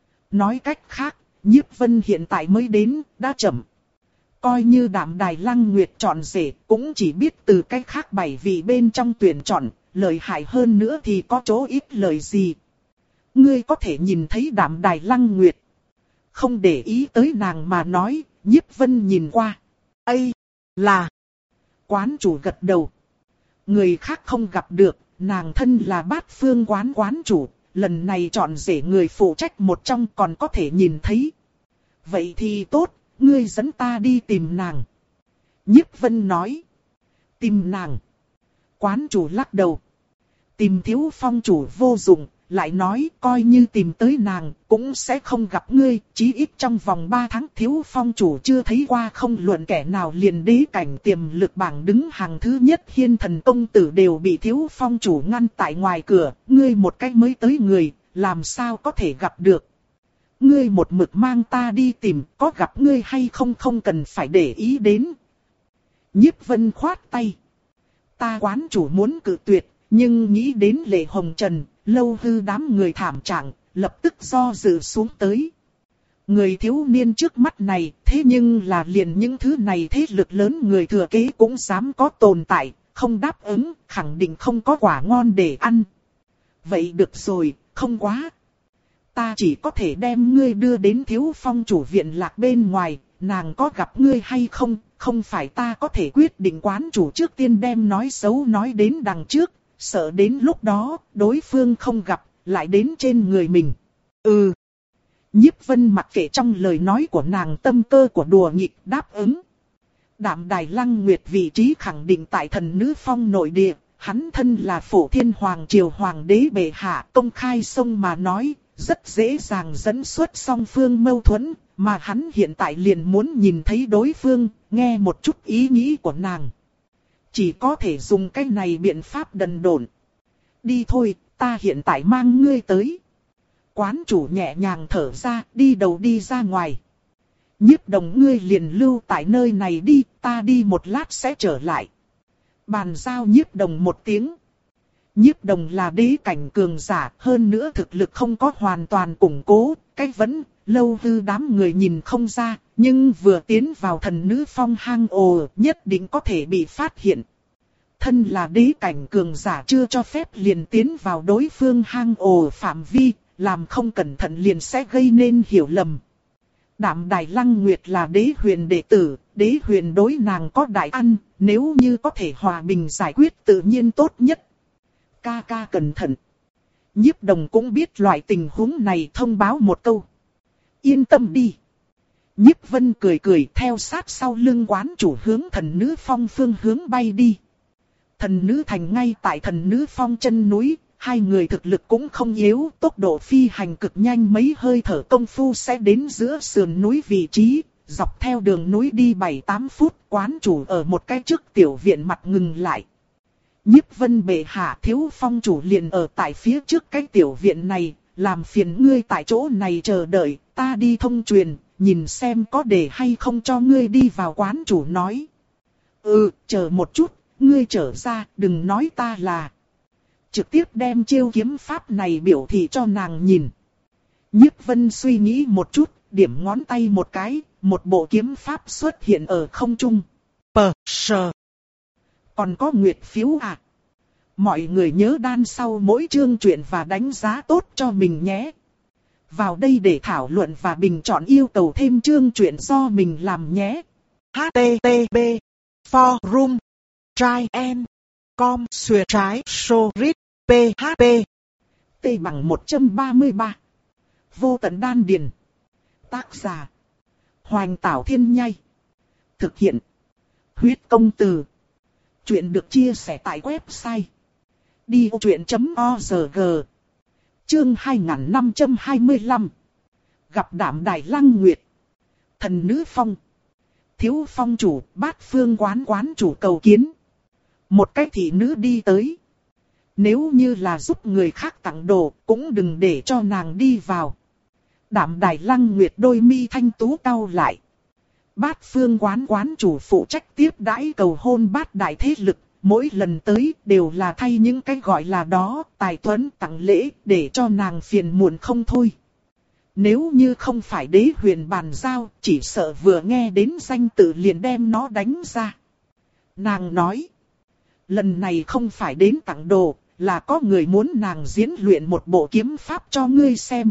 Nói cách khác, Nhiếp Vân hiện tại mới đến, đã chậm. Coi như Đạm Đài Lăng Nguyệt chọn rể, cũng chỉ biết từ cách khác bảy vị bên trong tuyển chọn, lợi hại hơn nữa thì có chỗ ít lời gì. Ngươi có thể nhìn thấy Đạm Đài Lăng Nguyệt. Không để ý tới nàng mà nói, Nhiếp Vân nhìn qua. Ây, là. Quán chủ gật đầu. Người khác không gặp được, nàng thân là Bát Phương quán quán chủ, lần này chọn rể người phụ trách một trong còn có thể nhìn thấy. Vậy thì tốt, ngươi dẫn ta đi tìm nàng. Nhiếp Vân nói. Tìm nàng. Quán chủ lắc đầu. Tìm thiếu phong chủ vô dụng, lại nói coi như tìm tới nàng, cũng sẽ không gặp ngươi, chí ít trong vòng ba tháng thiếu phong chủ chưa thấy qua không luận kẻ nào liền đế cảnh tiềm lực bảng đứng hàng thứ nhất Hiên Thần công tử đều bị thiếu phong chủ ngăn tại ngoài cửa, ngươi một cách mới tới người, làm sao có thể gặp được. Ngươi một mực mang ta đi tìm, có gặp ngươi hay không không cần phải để ý đến. Nhiếp Vân khoát tay. Ta quán chủ muốn cự tuyệt, nhưng nghĩ đến Lệ Hồng Trần, Lâu Hư đám người thảm trạng, lập tức do dự xuống tới. Người thiếu niên trước mắt này, thế nhưng là liền những thứ này thế lực lớn người thừa kế cũng dám có tồn tại, không đáp ứng, khẳng định không có quả ngon để ăn. Vậy được rồi, không quá. Ta chỉ có thể đem ngươi đưa đến thiếu phong chủ viện lạc bên ngoài, nàng có gặp ngươi hay không, không phải ta có thể quyết định. Quán chủ trước tiên đem nói xấu nói đến đằng trước, sợ đến lúc đó, đối phương không gặp, lại đến trên người mình. Ừ. Nhiếp Vân mặc kệ trong lời nói của nàng tâm cơ của đùa nghịch đáp ứng. Đạm Đài Lăng Nguyệt vị trí khẳng định tại thần nữ phong nội địa, hắn thân là Phổ Thiên Hoàng Triều Hoàng đế bệ hạ công khai xông mà nói, rất dễ dàng dẫn xuất song phương mâu thuẫn, mà hắn hiện tại liền muốn nhìn thấy đối phương, nghe một chút ý nghĩ của nàng. Chỉ có thể dùng cái này biện pháp đần độn. Đi thôi, ta hiện tại mang ngươi tới. Quán chủ nhẹ nhàng thở ra, đi đầu đi ra ngoài. Nhiếp Đồng ngươi liền lưu tại nơi này đi, ta đi một lát sẽ trở lại. Bàn giao Nhiếp Đồng một tiếng. Nhiếp Đồng là đế cảnh cường giả, hơn nữa thực lực không có hoàn toàn củng cố, cái vẫn, Lâu Hư đám người nhìn không ra, nhưng vừa tiến vào thần nữ phong hang ồ, nhất định có thể bị phát hiện. Thân là đế cảnh cường giả chưa cho phép liền tiến vào đối phương hang ổ phạm vi, làm không cẩn thận liền sẽ gây nên hiểu lầm. Đạm Đài Lăng Nguyệt là đế huyền đệ tử, đế huyền đối nàng có đại ăn, nếu như có thể hòa bình giải quyết tự nhiên tốt nhất. Ca ca cẩn thận. Nhiếp Đồng cũng biết loại tình huống này, thông báo một câu. Yên tâm đi. Nhiếp Vân cười cười theo sát sau lưng quán chủ hướng Thần Nữ Phong phương hướng bay đi. Thần Nữ Thành ngay tại Thần Nữ Phong chân núi, hai người thực lực cũng không yếu, tốc độ phi hành cực nhanh, mấy hơi thở công phu sẽ đến giữa sườn núi vị trí, dọc theo đường núi đi bảy tám phút, quán chủ ở một cái trước tiểu viện mặt ngừng lại. Nhiếp Vân bệ hạ, Thiếu Phong chủ liền ở tại phía trước cái tiểu viện này, làm phiền ngươi tại chỗ này chờ đợi, ta đi thông truyền, nhìn xem có để hay không cho ngươi đi vào, quán chủ nói. Ừ, chờ một chút, ngươi trở ra, đừng nói ta là... Trực tiếp đem chiêu kiếm pháp này biểu thị cho nàng nhìn. Nhiếp Vân suy nghĩ một chút, điểm ngón tay một cái, một bộ kiếm pháp xuất hiện ở không trung. Pờ, sờ. Còn có nguyệt phiếu à? Mọi người nhớ đan sau mỗi chương truyện và đánh giá tốt cho mình nhé. Vào đây để thảo luận và bình chọn yêu cầu thêm chương truyện do mình làm nhé. hát tê tê pê Forum Try and Com Xuyệt trái Sorit pê hát pê T bằng một trăm ba mươi ba. Vô tận đan điền. Tác giả Hoành Tảo Thiên Nhai. Thực hiện Huyết Công Từ. Chuyện được chia sẻ tại website đi ô chuyện chấm org. Chương hai nghìn năm trăm hai mươi lăm. Gặp Đạm Đài Lăng Nguyệt. Thần Nữ Phong. Thiếu Phong chủ, Bát Phương quán quán chủ cầu kiến. Một cái thị nữ đi tới. Nếu như là giúp người khác tặng đồ, cũng đừng để cho nàng đi vào. Đạm Đài Lăng Nguyệt đôi mi thanh tú cau lại. Bát Phương quán quán chủ phụ trách tiếp đãi cầu hôn bát đại thế lực. Mỗi lần tới đều là thay những cái gọi là đó, tài tuấn tặng lễ, để cho nàng phiền muộn không thôi. Nếu như không phải đế huyền bàn giao, chỉ sợ vừa nghe đến danh tự liền đem nó đánh ra. Nàng nói, lần này không phải đến tặng đồ, là có người muốn nàng diễn luyện một bộ kiếm pháp cho ngươi xem.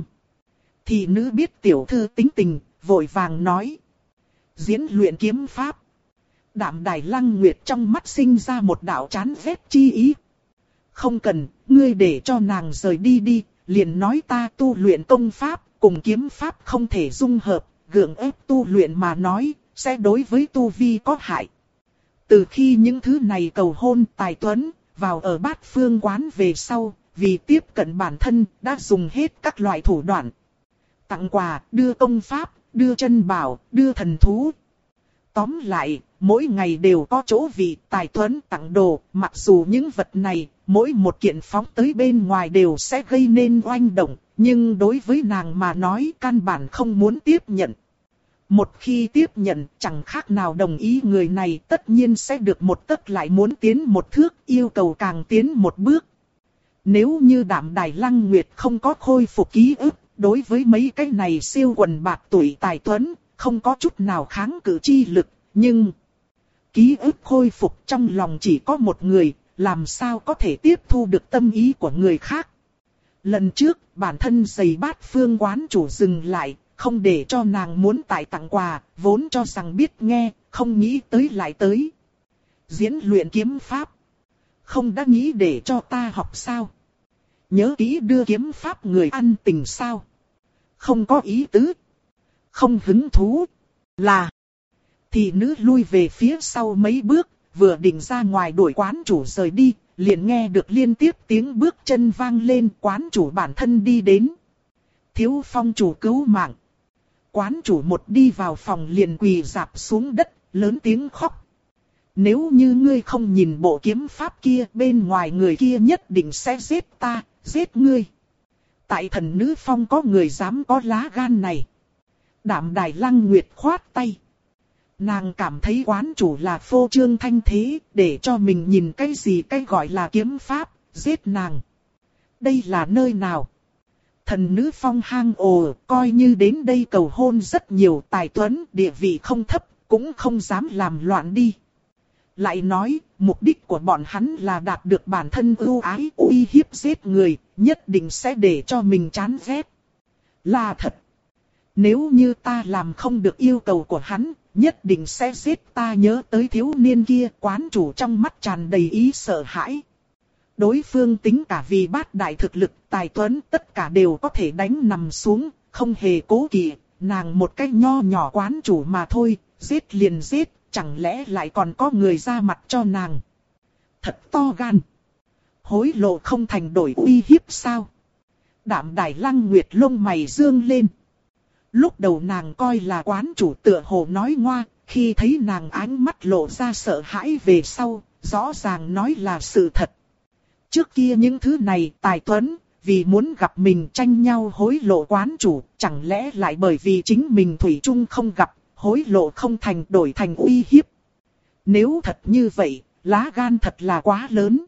Thị nữ biết tiểu thư tính tình, vội vàng nói, diễn luyện kiếm pháp. Đạm Đài Lăng Nguyệt trong mắt sinh ra một đạo chán ghét chi ý. Không cần, ngươi để cho nàng rời đi đi, liền nói ta tu luyện công pháp, cùng kiếm pháp không thể dung hợp, gượng ép tu luyện mà nói, sẽ đối với tu vi có hại. Từ khi những thứ này cầu hôn tài tuấn, vào ở Bát Phương quán về sau, vì tiếp cận bản thân, đã dùng hết các loại thủ đoạn. Tặng quà, đưa công pháp, đưa chân bảo, đưa thần thú. Tóm lại, mỗi ngày đều có chỗ vị tài tuấn tặng đồ, mặc dù những vật này, mỗi một kiện phóng tới bên ngoài đều sẽ gây nên oanh động, nhưng đối với nàng mà nói căn bản không muốn tiếp nhận. Một khi tiếp nhận, chẳng khác nào đồng ý người này tất nhiên sẽ được một tấc lại muốn tiến một thước, yêu cầu càng tiến một bước. Nếu như Đạm Đài Lăng Nguyệt không có khôi phục ký ức, đối với mấy cái này siêu quần bạc tuổi tài tuấn, không có chút nào kháng cự chi lực, nhưng ký ức khôi phục trong lòng chỉ có một người, làm sao có thể tiếp thu được tâm ý của người khác. Lần trước, bản thân giày Bát Phương quán chủ dừng lại, không để cho nàng muốn tại tặng quà, vốn cho rằng biết nghe, không nghĩ tới lại tới. Diễn luyện kiếm pháp. Không đã nghĩ để cho ta học sao? Nhớ kỹ đưa kiếm pháp người ăn tình sao? Không có ý tứ. Không hứng thú. Là. Thị nữ lui về phía sau mấy bước, vừa định ra ngoài đuổi quán chủ rời đi, liền nghe được liên tiếp tiếng bước chân vang lên, quán chủ bản thân đi đến. Thiếu Phong chủ cứu mạng. Quán chủ một đi vào phòng liền quỳ rạp xuống đất, lớn tiếng khóc. Nếu như ngươi không nhìn bộ kiếm pháp kia, bên ngoài người kia nhất định sẽ giết ta, giết ngươi. Tại Thần Nữ Phong có người dám có lá gan này. Đạm Đài Lăng Nguyệt khoát tay. Nàng cảm thấy quán chủ là phô trương thanh thế, để cho mình nhìn cái gì cái gọi là kiếm pháp, giết nàng. Đây là nơi nào? Thần Nữ Phong hang ồ, coi như đến đây cầu hôn rất nhiều tài tuấn, địa vị không thấp, cũng không dám làm loạn đi. Lại nói, mục đích của bọn hắn là đạt được bản thân ưu ái uy hiếp giết người, nhất định sẽ để cho mình chán ghét. Là thật. Nếu như ta làm không được yêu cầu của hắn, nhất định sẽ giết. Ta nhớ tới thiếu niên kia, quán chủ trong mắt tràn đầy ý sợ hãi. Đối phương tính cả vì bát đại thực lực, tài tuấn tất cả đều có thể đánh nằm xuống, không hề cố kỵ. Nàng một cái nho nhỏ quán chủ mà thôi, giết liền giết, chẳng lẽ lại còn có người ra mặt cho nàng. Thật to gan. Hối lộ không thành đổi uy hiếp sao? Đạm Đài Lăng Nguyệt lông mày dương lên. Lúc đầu nàng coi là quán chủ tựa hồ nói ngoa, khi thấy nàng ánh mắt lộ ra sợ hãi về sau, rõ ràng nói là sự thật. Trước kia những thứ này tài tuấn, vì muốn gặp mình tranh nhau hối lộ quán chủ, chẳng lẽ lại bởi vì chính mình thủy chung không gặp, hối lộ không thành đổi thành uy hiếp. Nếu thật như vậy, lá gan thật là quá lớn.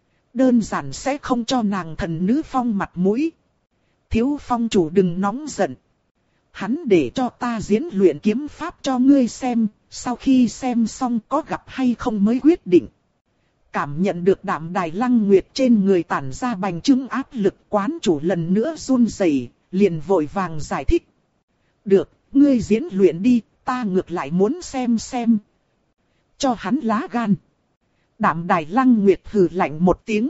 Đơn giản sẽ không cho nàng thần nữ phong mặt mũi. Thiếu phong chủ đừng nóng giận. Hắn để cho ta diễn luyện kiếm pháp cho ngươi xem, sau khi xem xong có gặp hay không mới quyết định. Cảm nhận được Đạm Đài Lăng Nguyệt trên người tản ra bành trướng áp lực, quán chủ lần nữa run rẩy, liền vội vàng giải thích. Được, ngươi diễn luyện đi, ta ngược lại muốn xem xem. Cho hắn lá gan. Đạm Đài Lăng Nguyệt hừ lạnh một tiếng.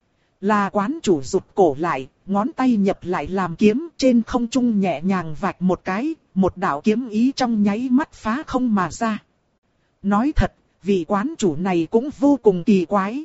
Là quán chủ rụt cổ lại, ngón tay nhập lại làm kiếm, trên không trung nhẹ nhàng vạch một cái, một đạo kiếm ý trong nháy mắt phá không mà ra. Nói thật, vị quán chủ này cũng vô cùng kỳ quái.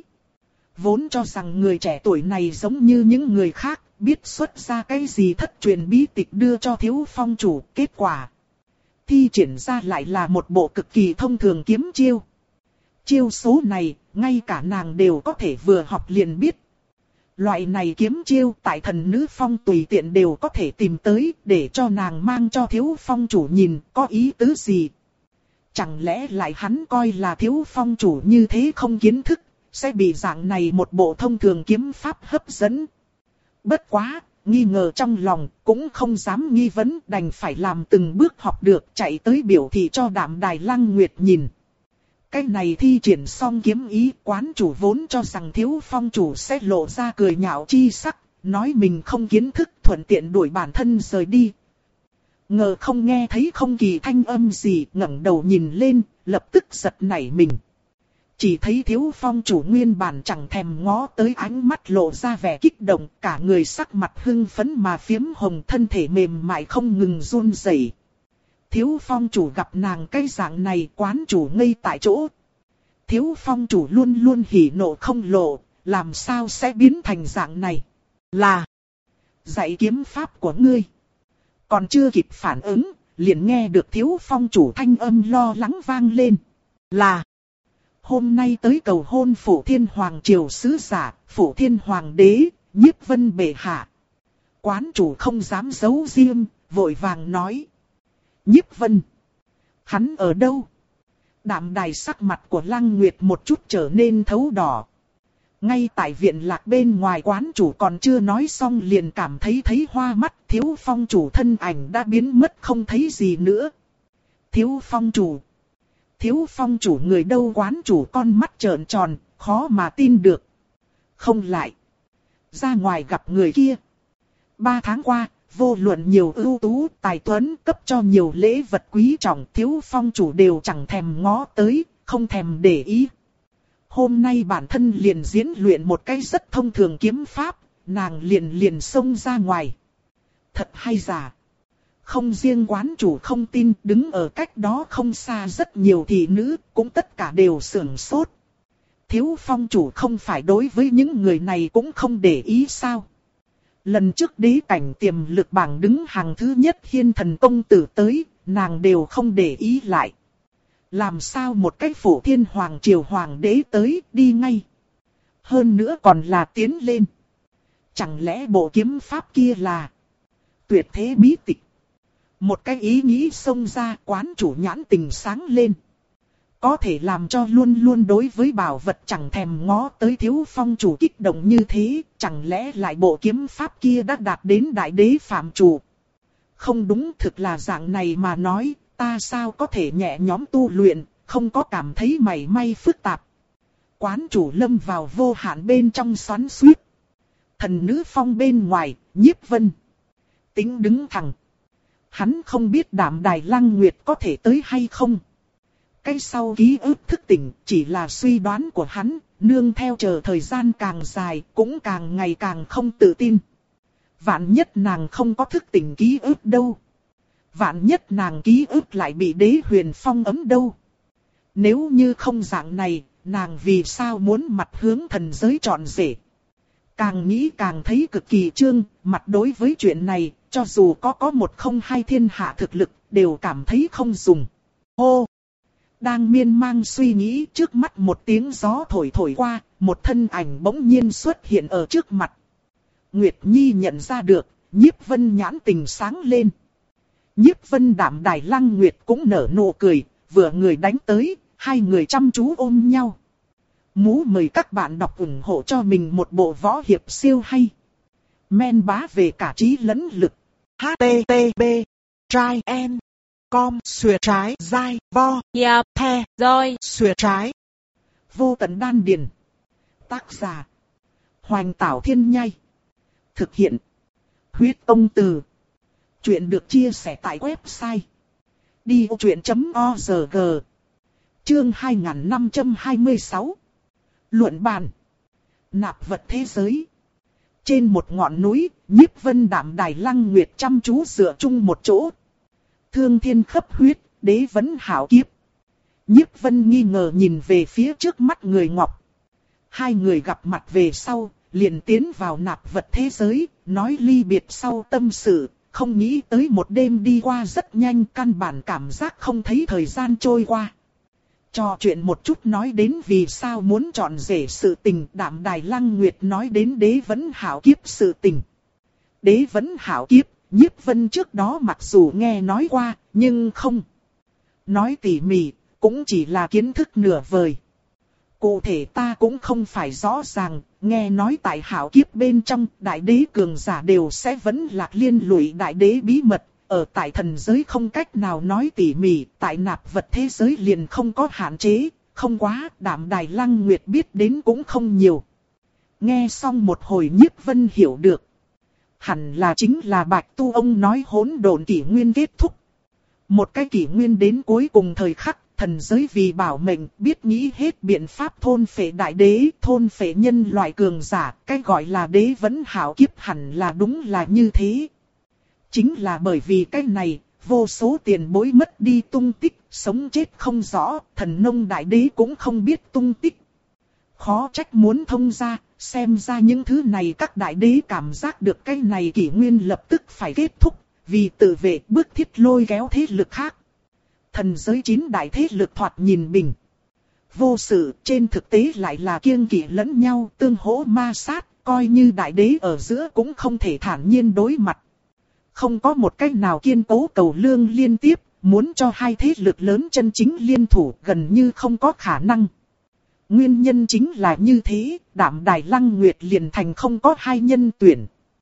Vốn cho rằng người trẻ tuổi này giống như những người khác, biết xuất ra cái gì thất truyền bí tịch đưa cho thiếu phong chủ, kết quả thi triển ra lại là một bộ cực kỳ thông thường kiếm chiêu. Chiêu số này, ngay cả nàng đều có thể vừa học liền biết. Loại này kiếm chiêu tại thần nữ phong tùy tiện đều có thể tìm tới, để cho nàng mang cho thiếu phong chủ nhìn có ý tứ gì. Chẳng lẽ lại hắn coi là thiếu phong chủ như thế không kiến thức, sẽ bị dạng này một bộ thông thường kiếm pháp hấp dẫn. Bất quá, nghi ngờ trong lòng, cũng không dám nghi vấn, đành phải làm từng bước học được, chạy tới biểu thị cho Đạm Đài Lăng Nguyệt nhìn. Cái này thi triển xong kiếm ý, quán chủ vốn cho rằng thiếu phong chủ sẽ lộ ra cười nhạo chi sắc, nói mình không kiến thức, thuận tiện đuổi bản thân rời đi. Ngờ không nghe thấy không kỳ thanh âm gì, ngẩng đầu nhìn lên, lập tức giật nảy mình. Chỉ thấy thiếu phong chủ nguyên bản chẳng thèm ngó tới, ánh mắt lộ ra vẻ kích động, cả người sắc mặt hưng phấn mà phiếm hồng, thân thể mềm mại không ngừng run rẩy. Thiếu phong chủ gặp nàng cái dạng này, quán chủ ngây tại chỗ. Thiếu phong chủ luôn luôn hỉ nộ không lộ, làm sao sẽ biến thành dạng này? Là dạy kiếm pháp của ngươi. Còn chưa kịp phản ứng, liền nghe được thiếu phong chủ thanh âm lo lắng vang lên. Là hôm nay tới cầu hôn Phủ Thiên Hoàng triều sứ giả, Phủ Thiên Hoàng đế, Nhiếp Vân bệ hạ. Quán chủ không dám giấu riêng, vội vàng nói. Nhiếp Vân? Hắn ở đâu? Đạm Đài sắc mặt của Lăng Nguyệt một chút trở nên thấu đỏ. Ngay tại viện lạc bên ngoài, quán chủ còn chưa nói xong liền cảm thấy thấy hoa mắt, thiếu phong chủ thân ảnh đã biến mất không thấy gì nữa. Thiếu phong chủ. Thiếu phong chủ người đâu? Quán chủ con mắt trợn tròn, khó mà tin được. Không lại. Ra ngoài gặp người kia. Ba tháng qua, vô luận nhiều ưu tú, tài tuấn, cấp cho nhiều lễ vật quý trọng, thiếu phong chủ đều chẳng thèm ngó tới, không thèm để ý. Hôm nay bản thân liền diễn luyện một cái rất thông thường kiếm pháp, nàng liền liền xông ra ngoài. Thật hay giả? Không riêng quán chủ không tin, đứng ở cách đó không xa rất nhiều thị nữ, cũng tất cả đều sửng sốt. Thiếu phong chủ không phải đối với những người này cũng không để ý sao? Lần trước đế cảnh tiềm lực bảng đứng hàng thứ nhất Hiên Thần công tử tới, nàng đều không để ý lại. Làm sao một cái Phủ Thiên Hoàng triều hoàng đế tới, đi ngay. Hơn nữa còn là tiến lên. Chẳng lẽ bộ kiếm pháp kia là tuyệt thế bí tịch? Một cái ý nghĩ xông ra, quán chủ nhãn tình sáng lên. Có thể làm cho luôn luôn đối với bảo vật chẳng thèm ngó tới thiếu phong chủ kích động như thế, chẳng lẽ lại bộ kiếm pháp kia đã đạt đến đại đế phạm chủ? Không đúng, thực là dạng này mà nói, ta sao có thể nhẹ nhóm tu luyện, không có cảm thấy mảy may phức tạp. Quán chủ lâm vào vô hạn bên trong xoắn xuýt. Thần nữ phong bên ngoài, Nhiếp Vân tính đứng thẳng. Hắn không biết Đạm Đài Lăng Nguyệt có thể tới hay không. Cái sau ký ức thức tỉnh chỉ là suy đoán của hắn, nương theo chờ thời gian càng dài cũng càng ngày càng không tự tin. Vạn nhất nàng không có thức tỉnh ký ức đâu. Vạn nhất nàng ký ức lại bị Đế Huyền phong ấm đâu. Nếu như không dạng này, nàng vì sao muốn mặt hướng thần giới trọn rể. Càng nghĩ càng thấy cực kỳ trương, mặt đối với chuyện này, cho dù có có một không hai thiên hạ thực lực, đều cảm thấy không dùng. Hô! Đang miên man suy nghĩ, trước mắt một tiếng gió thổi thổi qua, một thân ảnh bỗng nhiên xuất hiện ở trước mặt. Nguyệt Nhi nhận ra được, Nhiếp Vân nhãn tình sáng lên. Nhiếp Vân Đạm Đài Lăng Nguyệt cũng nở nụ cười, vừa người đánh tới, hai người chăm chú ôm nhau. Mú mời các bạn đọc ủng hộ cho mình một bộ võ hiệp siêu hay. Men bá về cả trí lẫn lực. hát tê tê pê trai en com xuyệt trái dai vo Yap the rồi xuyệt trái. Vô tận đan điền. Tác giả Hoành Tảo Thiên Nhai. Thực hiện Huyết Tông Từ. Chuyện được chia sẻ tại website đi ô chuyện chấm org. Chương hai nghìn năm trăm hai mươi sáu. Luận bàn. Nạp vật thế giới. Trên một ngọn núi, Nhiếp Vân Đạm Đài Lăng Nguyệt chăm chú dựa chung một chỗ. Thương thiên khắp huyết, đế vấn hảo kiếp. Nhiếp Vân nghi ngờ nhìn về phía trước mắt người ngọc. Hai người gặp mặt về sau, liền tiến vào nạp vật thế giới, nói ly biệt sau tâm sự. Không nghĩ tới một đêm đi qua rất nhanh, căn bản cảm giác không thấy thời gian trôi qua. Trò chuyện một chút nói đến vì sao muốn chọn rể sự tình, Đạm Đài Lăng Nguyệt nói đến đế vấn hảo kiếp sự tình. Đế vấn hảo kiếp, Nhiếp Vân trước đó mặc dù nghe nói qua, nhưng không nói tỉ mỉ, cũng chỉ là kiến thức nửa vời. Cụ thể ta cũng không phải rõ ràng, nghe nói tại hảo kiếp bên trong, đại đế cường giả đều sẽ vẫn lạc liên lụy đại đế bí mật. Ở tại thần giới không cách nào nói tỉ mỉ, tại nạp vật thế giới liền không có hạn chế, không quá, Đạm Đài Lăng Nguyệt biết đến cũng không nhiều. Nghe xong một hồi Nhiếp Vân hiểu được. Hẳn là chính là Bạch Tu ông nói hỗn độn kỷ nguyên kết thúc. Một cái kỷ nguyên đến cuối cùng thời khắc, thần giới vì bảo mệnh biết nghĩ hết biện pháp thôn phệ đại đế, thôn phệ nhân loại cường giả, cái gọi là đế vẫn hảo kiếp hẳn là đúng là như thế. Chính là bởi vì cái này, vô số tiền bối mất đi tung tích, sống chết không rõ, thần nông đại đế cũng không biết tung tích. Khó trách muốn thông ra, xem ra những thứ này các đại đế cảm giác được cái này kỷ nguyên lập tức phải kết thúc, vì tự vệ bước thiết lôi kéo thế lực khác. Thần giới chín đại thế lực thoạt nhìn bình vô sự, trên thực tế lại là kiêng kỵ lẫn nhau, tương hỗ ma sát, coi như đại đế ở giữa cũng không thể thản nhiên đối mặt. Không có một cách nào kiên cố cầu lương liên tiếp, muốn cho hai thế lực lớn chân chính liên thủ gần như không có khả năng. Nguyên nhân chính là như thế, Đạm Đài Lăng Nguyệt liền thành không có hai nhân tuyển.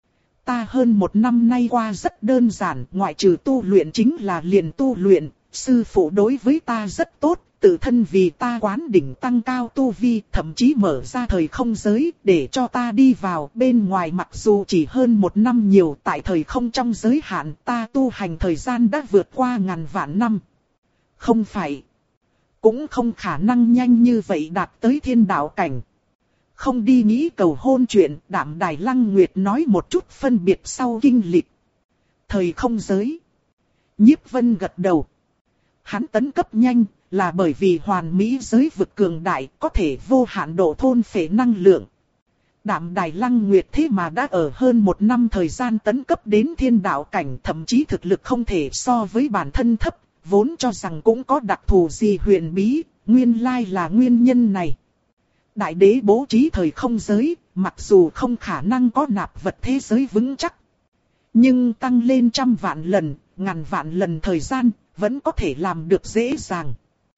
Ta hơn một năm nay qua rất đơn giản, ngoại trừ tu luyện chính là liền tu luyện, sư phụ đối với ta rất tốt, tự thân vì ta quán đỉnh tăng cao tu vi, thậm chí mở ra thời không giới để cho ta đi vào. Bên ngoài mặc dù chỉ hơn một năm nhiều, tại thời không trong giới hạn ta tu hành thời gian đã vượt qua ngàn vạn năm. Không phải, cũng không khả năng nhanh như vậy đạt tới thiên đạo cảnh. Không đi nghĩ cầu hôn chuyện, Đạm Đài Lăng Nguyệt nói một chút phân biệt sau kinh lịch. Thời không giới. Nhiếp Vân gật đầu. Hắn tấn cấp nhanh, là bởi vì hoàn mỹ giới vực cường đại, có thể vô hạn độ thôn phệ năng lượng. Đạm Đài Lăng Nguyệt thế mà đã ở hơn một năm thời gian tấn cấp đến thiên đạo cảnh, thậm chí thực lực không thể so với bản thân thấp, vốn cho rằng cũng có đặc thù gì huyền bí, nguyên lai là nguyên nhân này. Đại đế bố trí thời không giới, mặc dù không khả năng có nạp vật thế giới vững chắc, nhưng tăng lên trăm vạn lần, ngàn vạn lần thời gian, vẫn có thể làm được dễ dàng.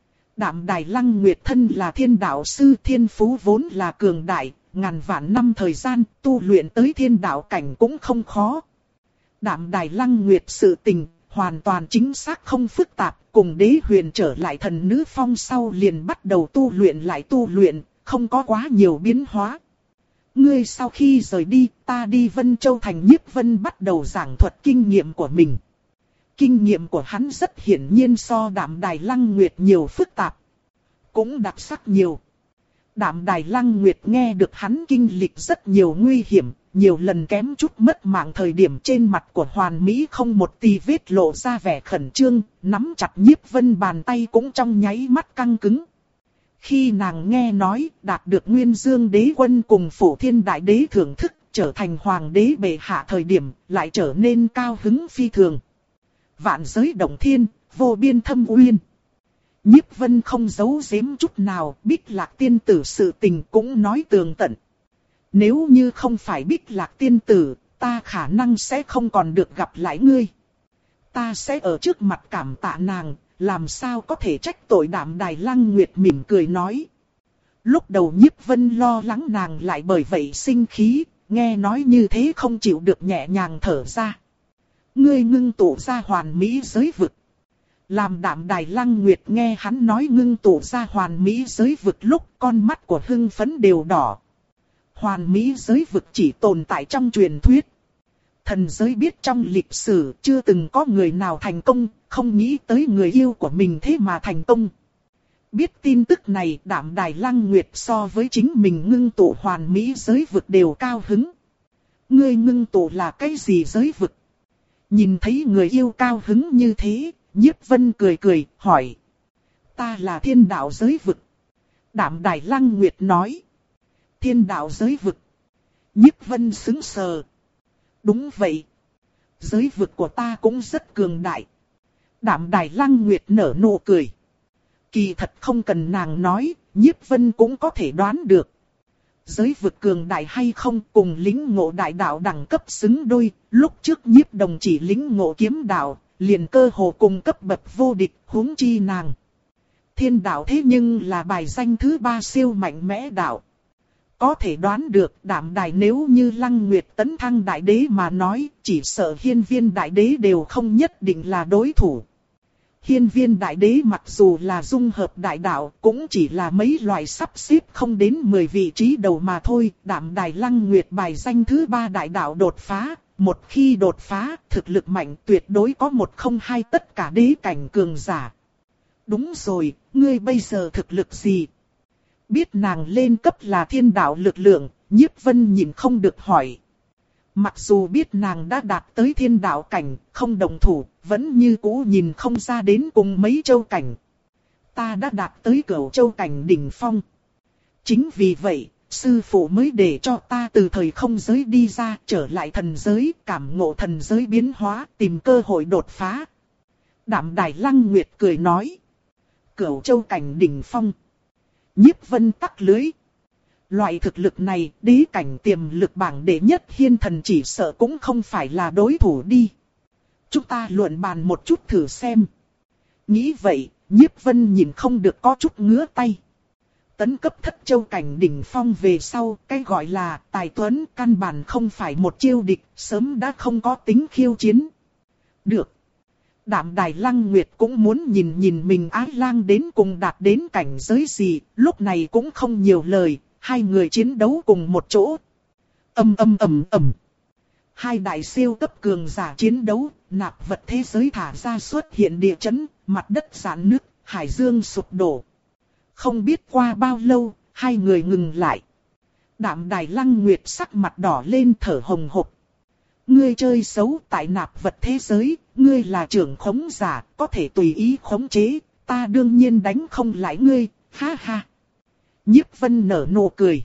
Đạm Đài Lăng Nguyệt thân là thiên đạo sư, thiên phú vốn là cường đại, ngàn vạn năm thời gian tu luyện tới thiên đạo cảnh cũng không khó. Đạm Đài Lăng Nguyệt sự tình, hoàn toàn chính xác không phức tạp, cùng đế huyền trở lại thần nữ phong sau liền bắt đầu tu luyện lại tu luyện, không có quá nhiều biến hóa. Ngươi sau khi rời đi, ta đi Vân Châu thành. Nhiếp Vân bắt đầu giảng thuật kinh nghiệm của mình. Kinh nghiệm của hắn rất hiển nhiên so Đạm Đài Lăng Nguyệt nhiều phức tạp, cũng đặc sắc nhiều. Đạm Đài Lăng Nguyệt nghe được hắn kinh lịch rất nhiều nguy hiểm, nhiều lần kém chút mất mạng thời điểm trên mặt của Hoàn Mỹ không một tì vết lộ ra vẻ khẩn trương, nắm chặt Nhiếp Vân bàn tay cũng trong nháy mắt căng cứng. Khi nàng nghe nói đạt được Nguyên Dương Đế Quân cùng Phổ Thiên Đại Đế thưởng thức, trở thành Hoàng đế bệ hạ thời điểm, lại trở nên cao hứng phi thường. Vạn giới động thiên, vô biên thâm uyên. Nhiếp Vân không giấu giếm chút nào, Bích Lạc tiên tử sự tình cũng nói tường tận. Nếu như không phải Bích Lạc tiên tử, ta khả năng sẽ không còn được gặp lại ngươi. Ta sẽ ở trước mặt cảm tạ nàng, làm sao có thể trách tội. Đạm Đài Lăng Nguyệt mỉm cười nói. Lúc đầu Nhiếp Vân lo lắng nàng lại bởi vậy sinh khí, nghe nói như thế không chịu được nhẹ nhàng thở ra. Ngươi ngưng tụ ra hoàn mỹ giới vực. Làm Đạm Đài Lăng Nguyệt nghe hắn nói ngưng tụ ra hoàn mỹ giới vực lúc con mắt của hưng phấn đều đỏ. Hoàn mỹ giới vực chỉ tồn tại trong truyền thuyết. Thần giới biết trong lịch sử chưa từng có người nào thành công, không nghĩ tới người yêu của mình thế mà thành công. Biết tin tức này, Đạm Đài Lăng Nguyệt so với chính mình ngưng tụ hoàn mỹ giới vực đều cao hứng. Ngươi ngưng tụ là cái gì giới vực? Nhìn thấy người yêu cao hứng như thế, Nhiếp Vân cười cười, hỏi. Ta là thiên đạo giới vực. Đạm Đài Lăng Nguyệt nói. Thiên đạo giới vực. Nhiếp Vân sững sờ. Đúng vậy. Giới vực của ta cũng rất cường đại. Đạm Đài Lăng Nguyệt nở nụ cười. Kỳ thật không cần nàng nói, Nhiếp Vân cũng có thể đoán được. Giới vực cường đại hay không cùng lĩnh ngộ đại đạo đẳng cấp xứng đôi. Lúc trước Nhiếp Đồng chỉ lĩnh ngộ kiếm đạo, liền cơ hồ cùng cấp bậc vô địch, huống chi nàng. Thiên đạo thế nhưng là bài danh thứ ba siêu mạnh mẽ đạo. Có thể đoán được Đạm Đài nếu như Lăng Nguyệt tấn thăng đại đế mà nói, chỉ sợ Hiên Viên đại đế đều không nhất định là đối thủ. Hiên Viên đại đế mặc dù là dung hợp đại đạo, cũng chỉ là mấy loại sắp xếp không đến mười vị trí đầu mà thôi. Đạm Đài Lăng Nguyệt bài danh thứ ba đại đạo đột phá, một khi đột phá, thực lực mạnh tuyệt đối có một không hai tất cả đế cảnh cường giả. Đúng rồi, ngươi bây giờ thực lực gì? Biết nàng lên cấp là thiên đạo lực lượng, Nhiếp Vân nhìn không được hỏi. Mặc dù biết nàng đã đạt tới thiên đạo cảnh, không đồng thủ, vẫn như cũ nhìn không ra đến cùng mấy châu cảnh. Ta đã đạt tới cửu châu cảnh đỉnh phong. Chính vì vậy, sư phụ mới để cho ta từ thời không giới đi ra, trở lại thần giới, cảm ngộ thần giới biến hóa, tìm cơ hội đột phá. Đạm Đài Lăng Nguyệt cười nói. Cửu châu cảnh đỉnh phong. Nhiếp Vân tắc lưới. Loại thực lực này, đế cảnh tiềm lực bảng đệ nhất Hiên Thần chỉ sợ cũng không phải là đối thủ đi. Chúng ta luận bàn một chút thử xem. Nghĩ vậy, Nhiếp Vân nhìn không được có chút ngứa tay. Tấn cấp thất châu cảnh đỉnh phong về sau, cái gọi là tài tuấn căn bản không phải một chiêu địch, sớm đã không có tính khiêu chiến. Được. Đạm Đài Lăng Nguyệt cũng muốn nhìn nhìn mình Ái Lang đến cùng đạt đến cảnh giới gì, lúc này cũng không nhiều lời, hai người chiến đấu cùng một chỗ. Ầm ầm ầm ầm. Hai đại siêu cấp cường giả chiến đấu, nạp vật thế giới thả ra xuất hiện địa chấn, mặt đất rạn nứt, hải dương sụp đổ. Không biết qua bao lâu, hai người ngừng lại. Đạm Đài Lăng Nguyệt sắc mặt đỏ lên thở hồng hộc. Ngươi chơi xấu tại nạp vật thế giới, ngươi là trưởng khống giả, có thể tùy ý khống chế, ta đương nhiên đánh không lại ngươi, ha ha. Nhiếp Vân nở nụ cười.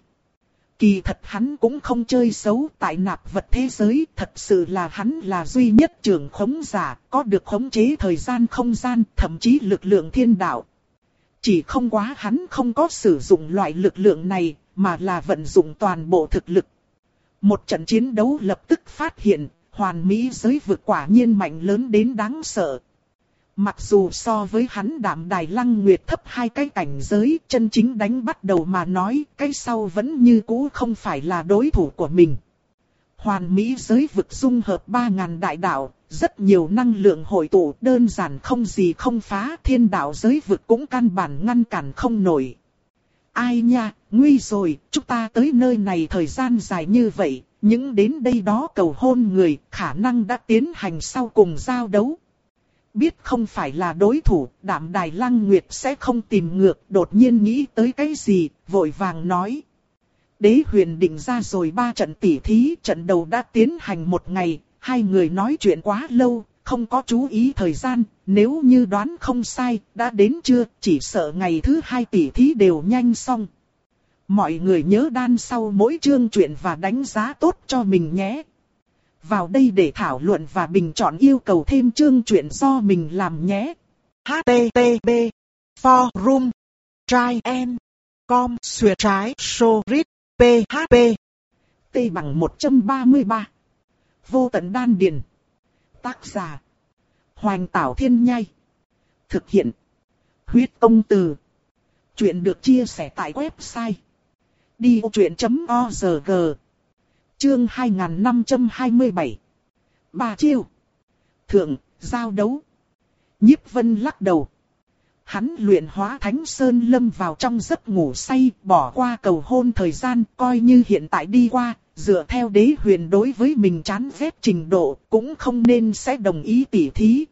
Kỳ thật hắn cũng không chơi xấu tại nạp vật thế giới, thật sự là hắn là duy nhất trưởng khống giả, có được khống chế thời gian không gian, thậm chí lực lượng thiên đạo. Chỉ không quá hắn không có sử dụng loại lực lượng này, mà là vận dụng toàn bộ thực lực. Một trận chiến đấu lập tức phát hiện, hoàn mỹ giới vực quả nhiên mạnh lớn đến đáng sợ. Mặc dù so với hắn Đạm Đài Lăng Nguyệt thấp hai cái cảnh giới, chân chính đánh bắt đầu mà nói, cái sau vẫn như cũ không phải là đối thủ của mình. Hoàn mỹ giới vực dung hợp ba ngàn đại đạo, rất nhiều năng lượng hội tụ đơn giản không gì không phá, thiên đạo giới vực cũng căn bản ngăn cản không nổi. Ai nha, nguy rồi, chúng ta tới nơi này thời gian dài như vậy, những đến đây đó cầu hôn người khả năng đã tiến hành sau cùng giao đấu. Biết không phải là đối thủ, Đạm Đài Lăng Nguyệt sẽ không tìm ngược, đột nhiên nghĩ tới cái gì, vội vàng nói. Đế Huyền định ra rồi ba trận tỉ thí, trận đầu đã tiến hành một ngày, hai người nói chuyện quá lâu, không có chú ý thời gian, nếu như đoán không sai, đã đến chưa, chỉ sợ ngày thứ hai tỉ thí đều nhanh xong. Mọi người nhớ đan sau mỗi chương truyện và đánh giá tốt cho mình nhé. Vào đây để thảo luận và bình chọn yêu cầu thêm chương truyện do mình làm nhé. H T T P Forum Try and Com Xuyệt trái Sorit P H P T bằng một trăm ba mươi ba. Vô tận đan điền. Tác giả Hoành Tảo Thiên Nhai. Thực hiện Huyết Công Từ. Chuyện được chia sẻ tại website đi vô chuyện chấm org. Chương hai nghìn năm trăm hai mươi bảy. Ba chiêu. Thượng, giao đấu. Nhiếp Vân lắc đầu. Hắn luyện hóa Thánh Sơn lâm vào trong giấc ngủ say, bỏ qua cầu hôn thời gian, coi như hiện tại đi qua, dựa theo Đế Huyền đối với mình chán ghét trình độ, cũng không nên sẽ đồng ý tỉ thí.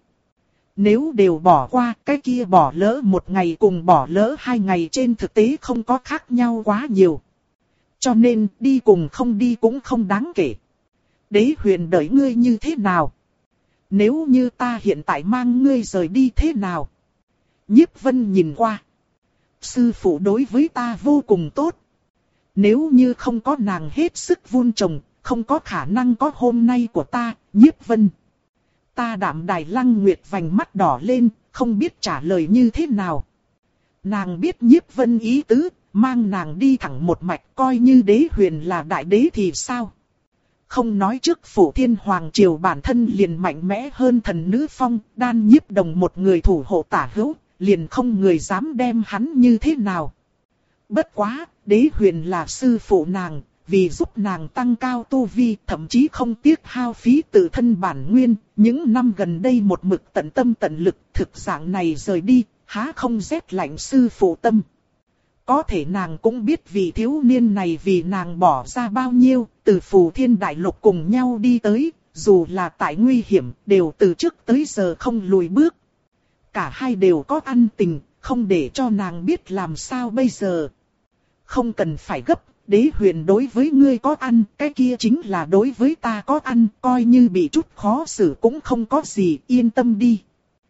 Nếu đều bỏ qua, cái kia bỏ lỡ một ngày cùng bỏ lỡ hai ngày trên thực tế không có khác nhau quá nhiều. Cho nên, đi cùng không đi cũng không đáng kể. Đế Huyền đợi ngươi như thế nào? Nếu như ta hiện tại mang ngươi rời đi thế nào? Nhiếp Vân nhìn qua. Sư phụ đối với ta vô cùng tốt. Nếu như không có nàng hết sức vun trồng, không có khả năng có hôm nay của ta, Nhiếp Vân. Ta Đạm Đài Lăng Nguyệt vành mắt đỏ lên, không biết trả lời như thế nào. Nàng biết Nhiếp Vân ý tứ, mang nàng đi thẳng một mạch, coi như Đế Huyền là đại đế thì sao? Không nói trước Phủ Thiên Hoàng Triều bản thân liền mạnh mẽ hơn thần nữ phong, đan Nhiếp Đồng một người thủ hộ tả hữu, liền không người dám đem hắn như thế nào. Bất quá, Đế Huyền là sư phụ nàng, vì giúp nàng tăng cao tu vi, thậm chí không tiếc hao phí tự thân bản nguyên, những năm gần đây một mực tận tâm tận lực, thực dạng này rời đi, há không rét lạnh sư phụ tâm. Có thể nàng cũng biết vì thiếu niên này vì nàng bỏ ra bao nhiêu, từ Phù Thiên Đại Lục cùng nhau đi tới, dù là tại nguy hiểm, đều từ trước tới giờ không lùi bước. Cả hai đều có ân tình, không để cho nàng biết làm sao bây giờ. Không cần phải gấp, Đế Huyền đối với ngươi có ăn, cái kia chính là đối với ta có ăn, coi như bị chút khó xử cũng không có gì, yên tâm đi.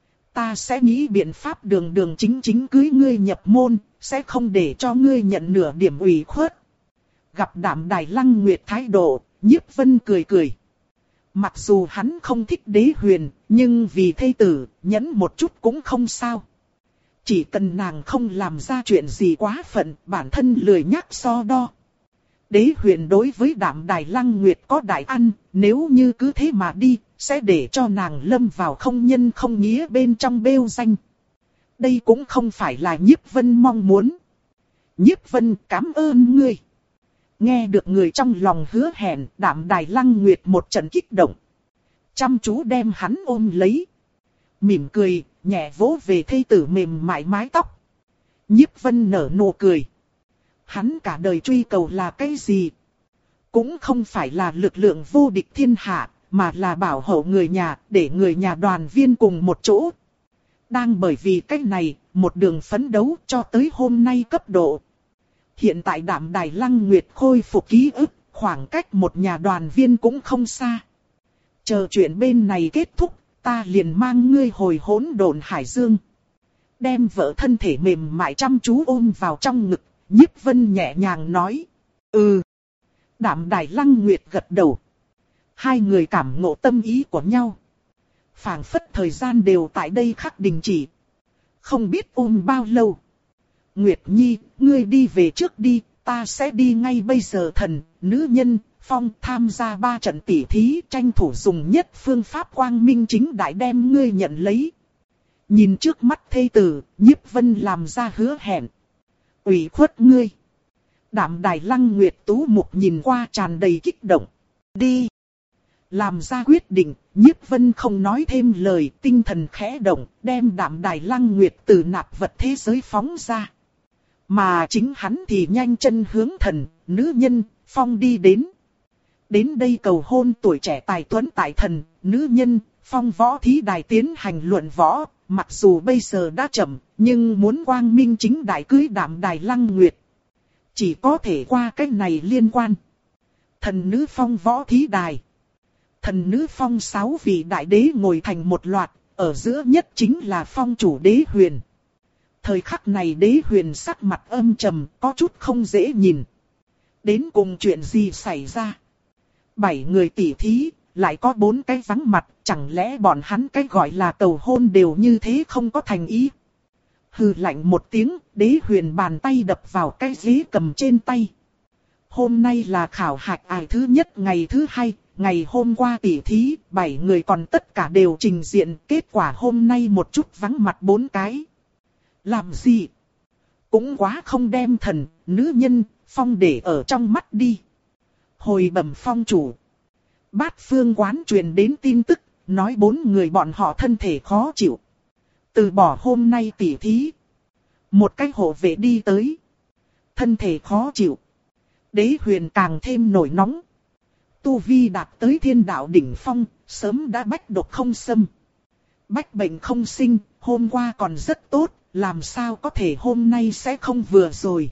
Ta sẽ nghĩ biện pháp đường đường chính chính cưới ngươi nhập môn, sẽ không để cho ngươi nhận nửa điểm ủy khuất. Gặp Đạm Đài Lăng Nguyệt thái độ, Nhiếp Vân cười cười. Mặc dù hắn không thích Đế Huyền, nhưng vì thê tử, nhẫn một chút cũng không sao. Chỉ cần nàng không làm ra chuyện gì quá phận, bản thân lười nhắc so đo. Đế Huyền đối với Đạm Đài Lăng Nguyệt có đại ăn, nếu như cứ thế mà đi, sẽ để cho nàng lâm vào không nhân không nghĩa bên trong bêu danh. Đây cũng không phải là Nhiếp Vân mong muốn. Nhiếp Vân cảm ơn ngươi. Nghe được người trong lòng hứa hẹn, Đạm Đài Lăng Nguyệt một trận kích động. Chăm chú đem hắn ôm lấy. Mỉm cười, nhẹ vỗ về thê tử mềm mại mái tóc. Nhiếp Vân nở nụ cười. Hắn cả đời truy cầu là cái gì? Cũng không phải là lực lượng vô địch thiên hạ, mà là bảo hộ người nhà, để người nhà đoàn viên cùng một chỗ. Đang bởi vì cái này, một đường phấn đấu cho tới hôm nay cấp độ. Hiện tại Đạm Đài Lăng Nguyệt khôi phục ký ức, khoảng cách một nhà đoàn viên cũng không xa. Chờ chuyện bên này kết thúc, ta liền mang ngươi hồi hỗn độn hải dương. Đem vợ thân thể mềm mại chăm chú ôm vào trong ngực, Nhiếp Vân nhẹ nhàng nói. Ừ. Đạm Đài Lăng Nguyệt gật đầu. Hai người cảm ngộ tâm ý của nhau. Phảng phất thời gian đều tại đây khắc đình chỉ. Không biết ôm bao lâu. Nguyệt Nhi, ngươi đi về trước đi, ta sẽ đi ngay bây giờ. Thần, nữ nhân, phong tham gia ba trận tỉ thí, tranh thủ dùng nhất phương pháp quang minh chính đại đem ngươi nhận lấy. Nhìn trước mắt thê tử, Nhiếp Vân làm ra hứa hẹn. Ủy khuất ngươi. Đạm Đài Lăng Nguyệt tú mục nhìn qua tràn đầy kích động. Đi. Làm ra quyết định, Nhiếp Vân không nói thêm lời, tinh thần khẽ động, đem Đạm Đài Lăng Nguyệt từ nạp vật thế giới phóng ra. Mà chính hắn thì nhanh chân hướng thần, nữ nhân, phong đi đến. Đến đây cầu hôn tuổi trẻ tài tuấn tại thần, nữ nhân, phong võ thí đài tiến hành luận võ, mặc dù bây giờ đã chậm, nhưng muốn quang minh chính đại cưới Đạm Đài Lăng Nguyệt. Chỉ có thể qua cách này liên quan. Thần nữ phong võ thí đài. Thần nữ phong sáu vị đại đế ngồi thành một loạt, ở giữa nhất chính là phong chủ đế huyền. Thời khắc này đế huyền sắc mặt âm trầm, có chút không dễ nhìn. Đến cùng chuyện gì xảy ra? Bảy người tỷ thí, lại có bốn cái vắng mặt, chẳng lẽ bọn hắn cái gọi là cầu hôn đều như thế không có thành ý? Hừ lạnh một tiếng, đế huyền bàn tay đập vào cái ghế cầm trên tay. Hôm nay là khảo hạch ải thứ nhất ngày thứ hai, ngày hôm qua tỷ thí, bảy người còn tất cả đều trình diện, kết quả hôm nay một chút vắng mặt bốn cái. Làm gì? Cũng quá không đem thần, nữ nhân, phong để ở trong mắt đi. Hồi bẩm phong chủ. Bát phương quán truyền đến tin tức, nói bốn người bọn họ thân thể khó chịu. Từ bỏ hôm nay tỉ thí. Một cái hộ vệ đi tới. Thân thể khó chịu. Đế huyền càng thêm nổi nóng. Tu vi đạt tới thiên đạo đỉnh phong, sớm đã bách độc không xâm. Bách bệnh không sinh, hôm qua còn rất tốt, làm sao có thể hôm nay sẽ không vừa rồi.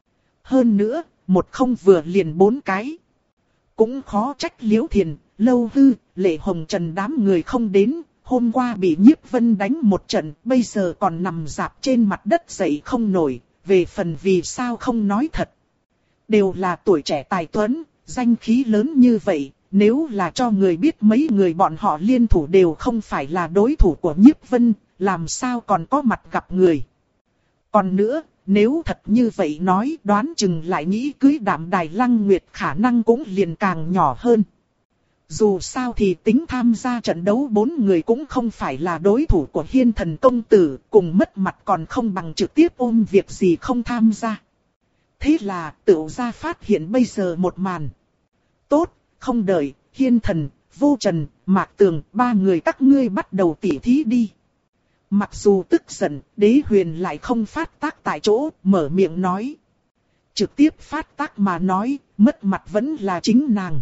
Hơn nữa, một không vừa liền bốn cái. Cũng khó trách Liễu Thiền, Lâu Hư, Lệ Hồng Trần đám người không đến. Hôm qua bị Nhiếp Vân đánh một trận, bây giờ còn nằm rạp trên mặt đất dậy không nổi. Về phần vì sao không nói thật. Đều là tuổi trẻ tài tuấn, danh khí lớn như vậy. Nếu là cho người biết mấy người bọn họ liên thủ đều không phải là đối thủ của Nhiếp Vân, làm sao còn có mặt gặp người. Còn nữa, nếu thật như vậy nói đoán chừng lại nghĩ cưới Đạm Đài Lăng Nguyệt khả năng cũng liền càng nhỏ hơn. Dù sao thì tính tham gia trận đấu bốn người cũng không phải là đối thủ của Hiên Thần Công Tử, cùng mất mặt còn không bằng trực tiếp ôm việc gì không tham gia. Thế là Tửu gia phát hiện bây giờ một màn. Tốt, không đợi, Hiên Thần, Vô Trần, Mạc Tường, ba người các ngươi bắt đầu tỉ thí đi. Mặc dù tức giận, đế huyền lại không phát tác tại chỗ, mở miệng nói. Trực tiếp phát tác mà nói, mất mặt vẫn là chính nàng.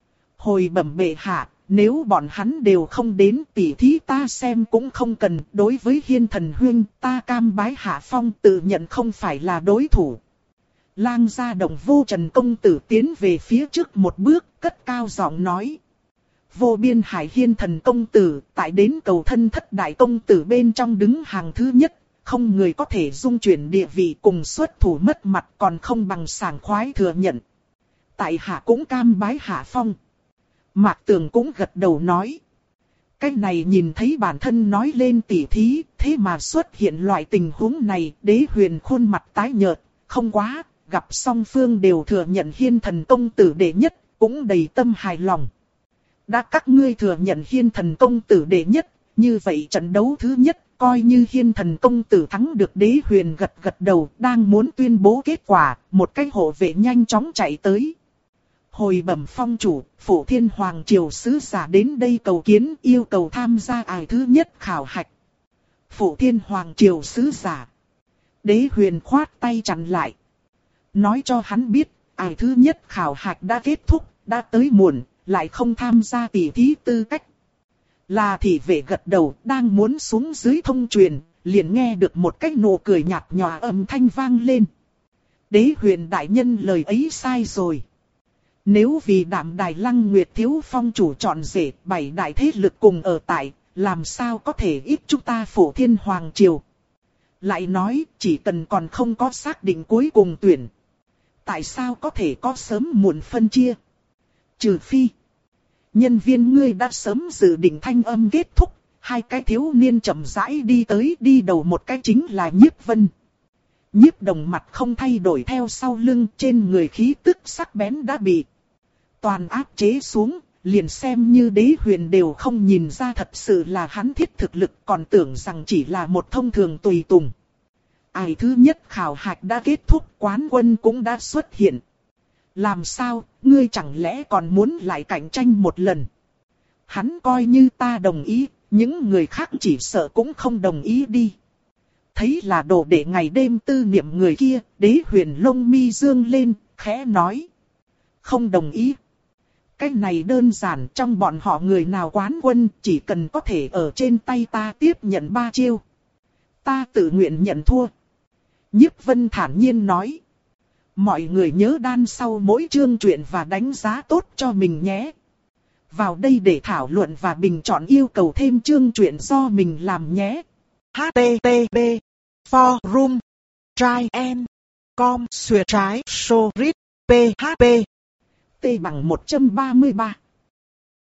Hồi bẩm bệ hạ, nếu bọn hắn đều không đến tỉ thí ta xem cũng không cần. Đối với Hiên Thần huynh, ta cam bái hạ phong tự nhận không phải là đối thủ. Lang gia đồng Vô Trần công tử tiến về phía trước một bước, cất cao giọng nói. Vô biên hải Hiên Thần công tử, tại đến cầu thân thất đại công tử bên trong đứng hàng thứ nhất, không người có thể dung chuyển địa vị cùng xuất thủ mất mặt còn không bằng sảng khoái thừa nhận. Tại hạ cũng cam bái hạ phong. Mạc Tường cũng gật đầu nói. Cái này nhìn thấy bản thân nói lên tỉ thí, thế mà xuất hiện loại tình huống này, đế huyền khuôn mặt tái nhợt, không quá, gặp song phương đều thừa nhận Hiên Thần công tử đệ nhất, cũng đầy tâm hài lòng. Đã các ngươi thừa nhận Hiên Thần công tử đệ nhất, như vậy trận đấu thứ nhất, coi như Hiên Thần công tử thắng được. Đế huyền gật gật đầu, đang muốn tuyên bố kết quả, một cái hộ vệ nhanh chóng chạy tới. Hồi bẩm phong chủ, Phổ Thiên Hoàng Triều sứ giả đến đây cầu kiến, yêu cầu tham gia ải thứ nhất khảo hạch. Phổ Thiên Hoàng Triều sứ giả. Đế huyền khoát tay chặn lại. Nói cho hắn biết, ải thứ nhất khảo hạch đã kết thúc, đã tới muộn, lại không tham gia tỉ thí tư cách. Là thị vệ gật đầu, đang muốn xuống dưới thông truyền, liền nghe được một cái nụ cười nhạt nhòa âm thanh vang lên. Đế huyền đại nhân lời ấy sai rồi. Nếu vì Đạm Đài Lăng Nguyệt thiếu phong chủ chọn rể, bảy đại thế lực cùng ở tại, làm sao có thể ít chúng ta Phổ Thiên Hoàng Triều. Lại nói, chỉ cần còn không có xác định cuối cùng tuyển. Tại sao có thể có sớm muộn phân chia? Trừ phi, nhân viên ngươi đã sớm dự định thanh âm kết thúc, hai cái thiếu niên chậm rãi đi tới, đi đầu một cái chính là Nhiếp Vân. Nhiếp Đồng mặt không thay đổi theo sau lưng, trên người khí tức sắc bén đã bị toàn áp chế xuống, liền xem như đế huyền đều không nhìn ra thật sự là hắn thiết thực lực, còn tưởng rằng chỉ là một thông thường tùy tùng. Ai thứ nhất khảo hạch đã kết thúc, quán quân cũng đã xuất hiện. Làm sao, ngươi chẳng lẽ còn muốn lại cạnh tranh một lần? Hắn coi như ta đồng ý, những người khác chỉ sợ cũng không đồng ý đi. Thấy là đồ đệ ngày đêm tư niệm người kia, Đế Huyền lông mi dương lên, khẽ nói. Không đồng ý. Cái này đơn giản, trong bọn họ người nào quán quân, chỉ cần có thể ở trên tay ta tiếp nhận ba chiêu. Ta tự nguyện nhận thua. Nhiếp Vân thản nhiên nói. Mọi người nhớ đan sau mỗi chương truyện và đánh giá tốt cho mình nhé. Vào đây để thảo luận và bình chọn yêu cầu thêm chương truyện do mình làm nhé. H T T P Forum Try and Com Xuyệt trái Sorit P H P T bằng một trăm ba mươi ba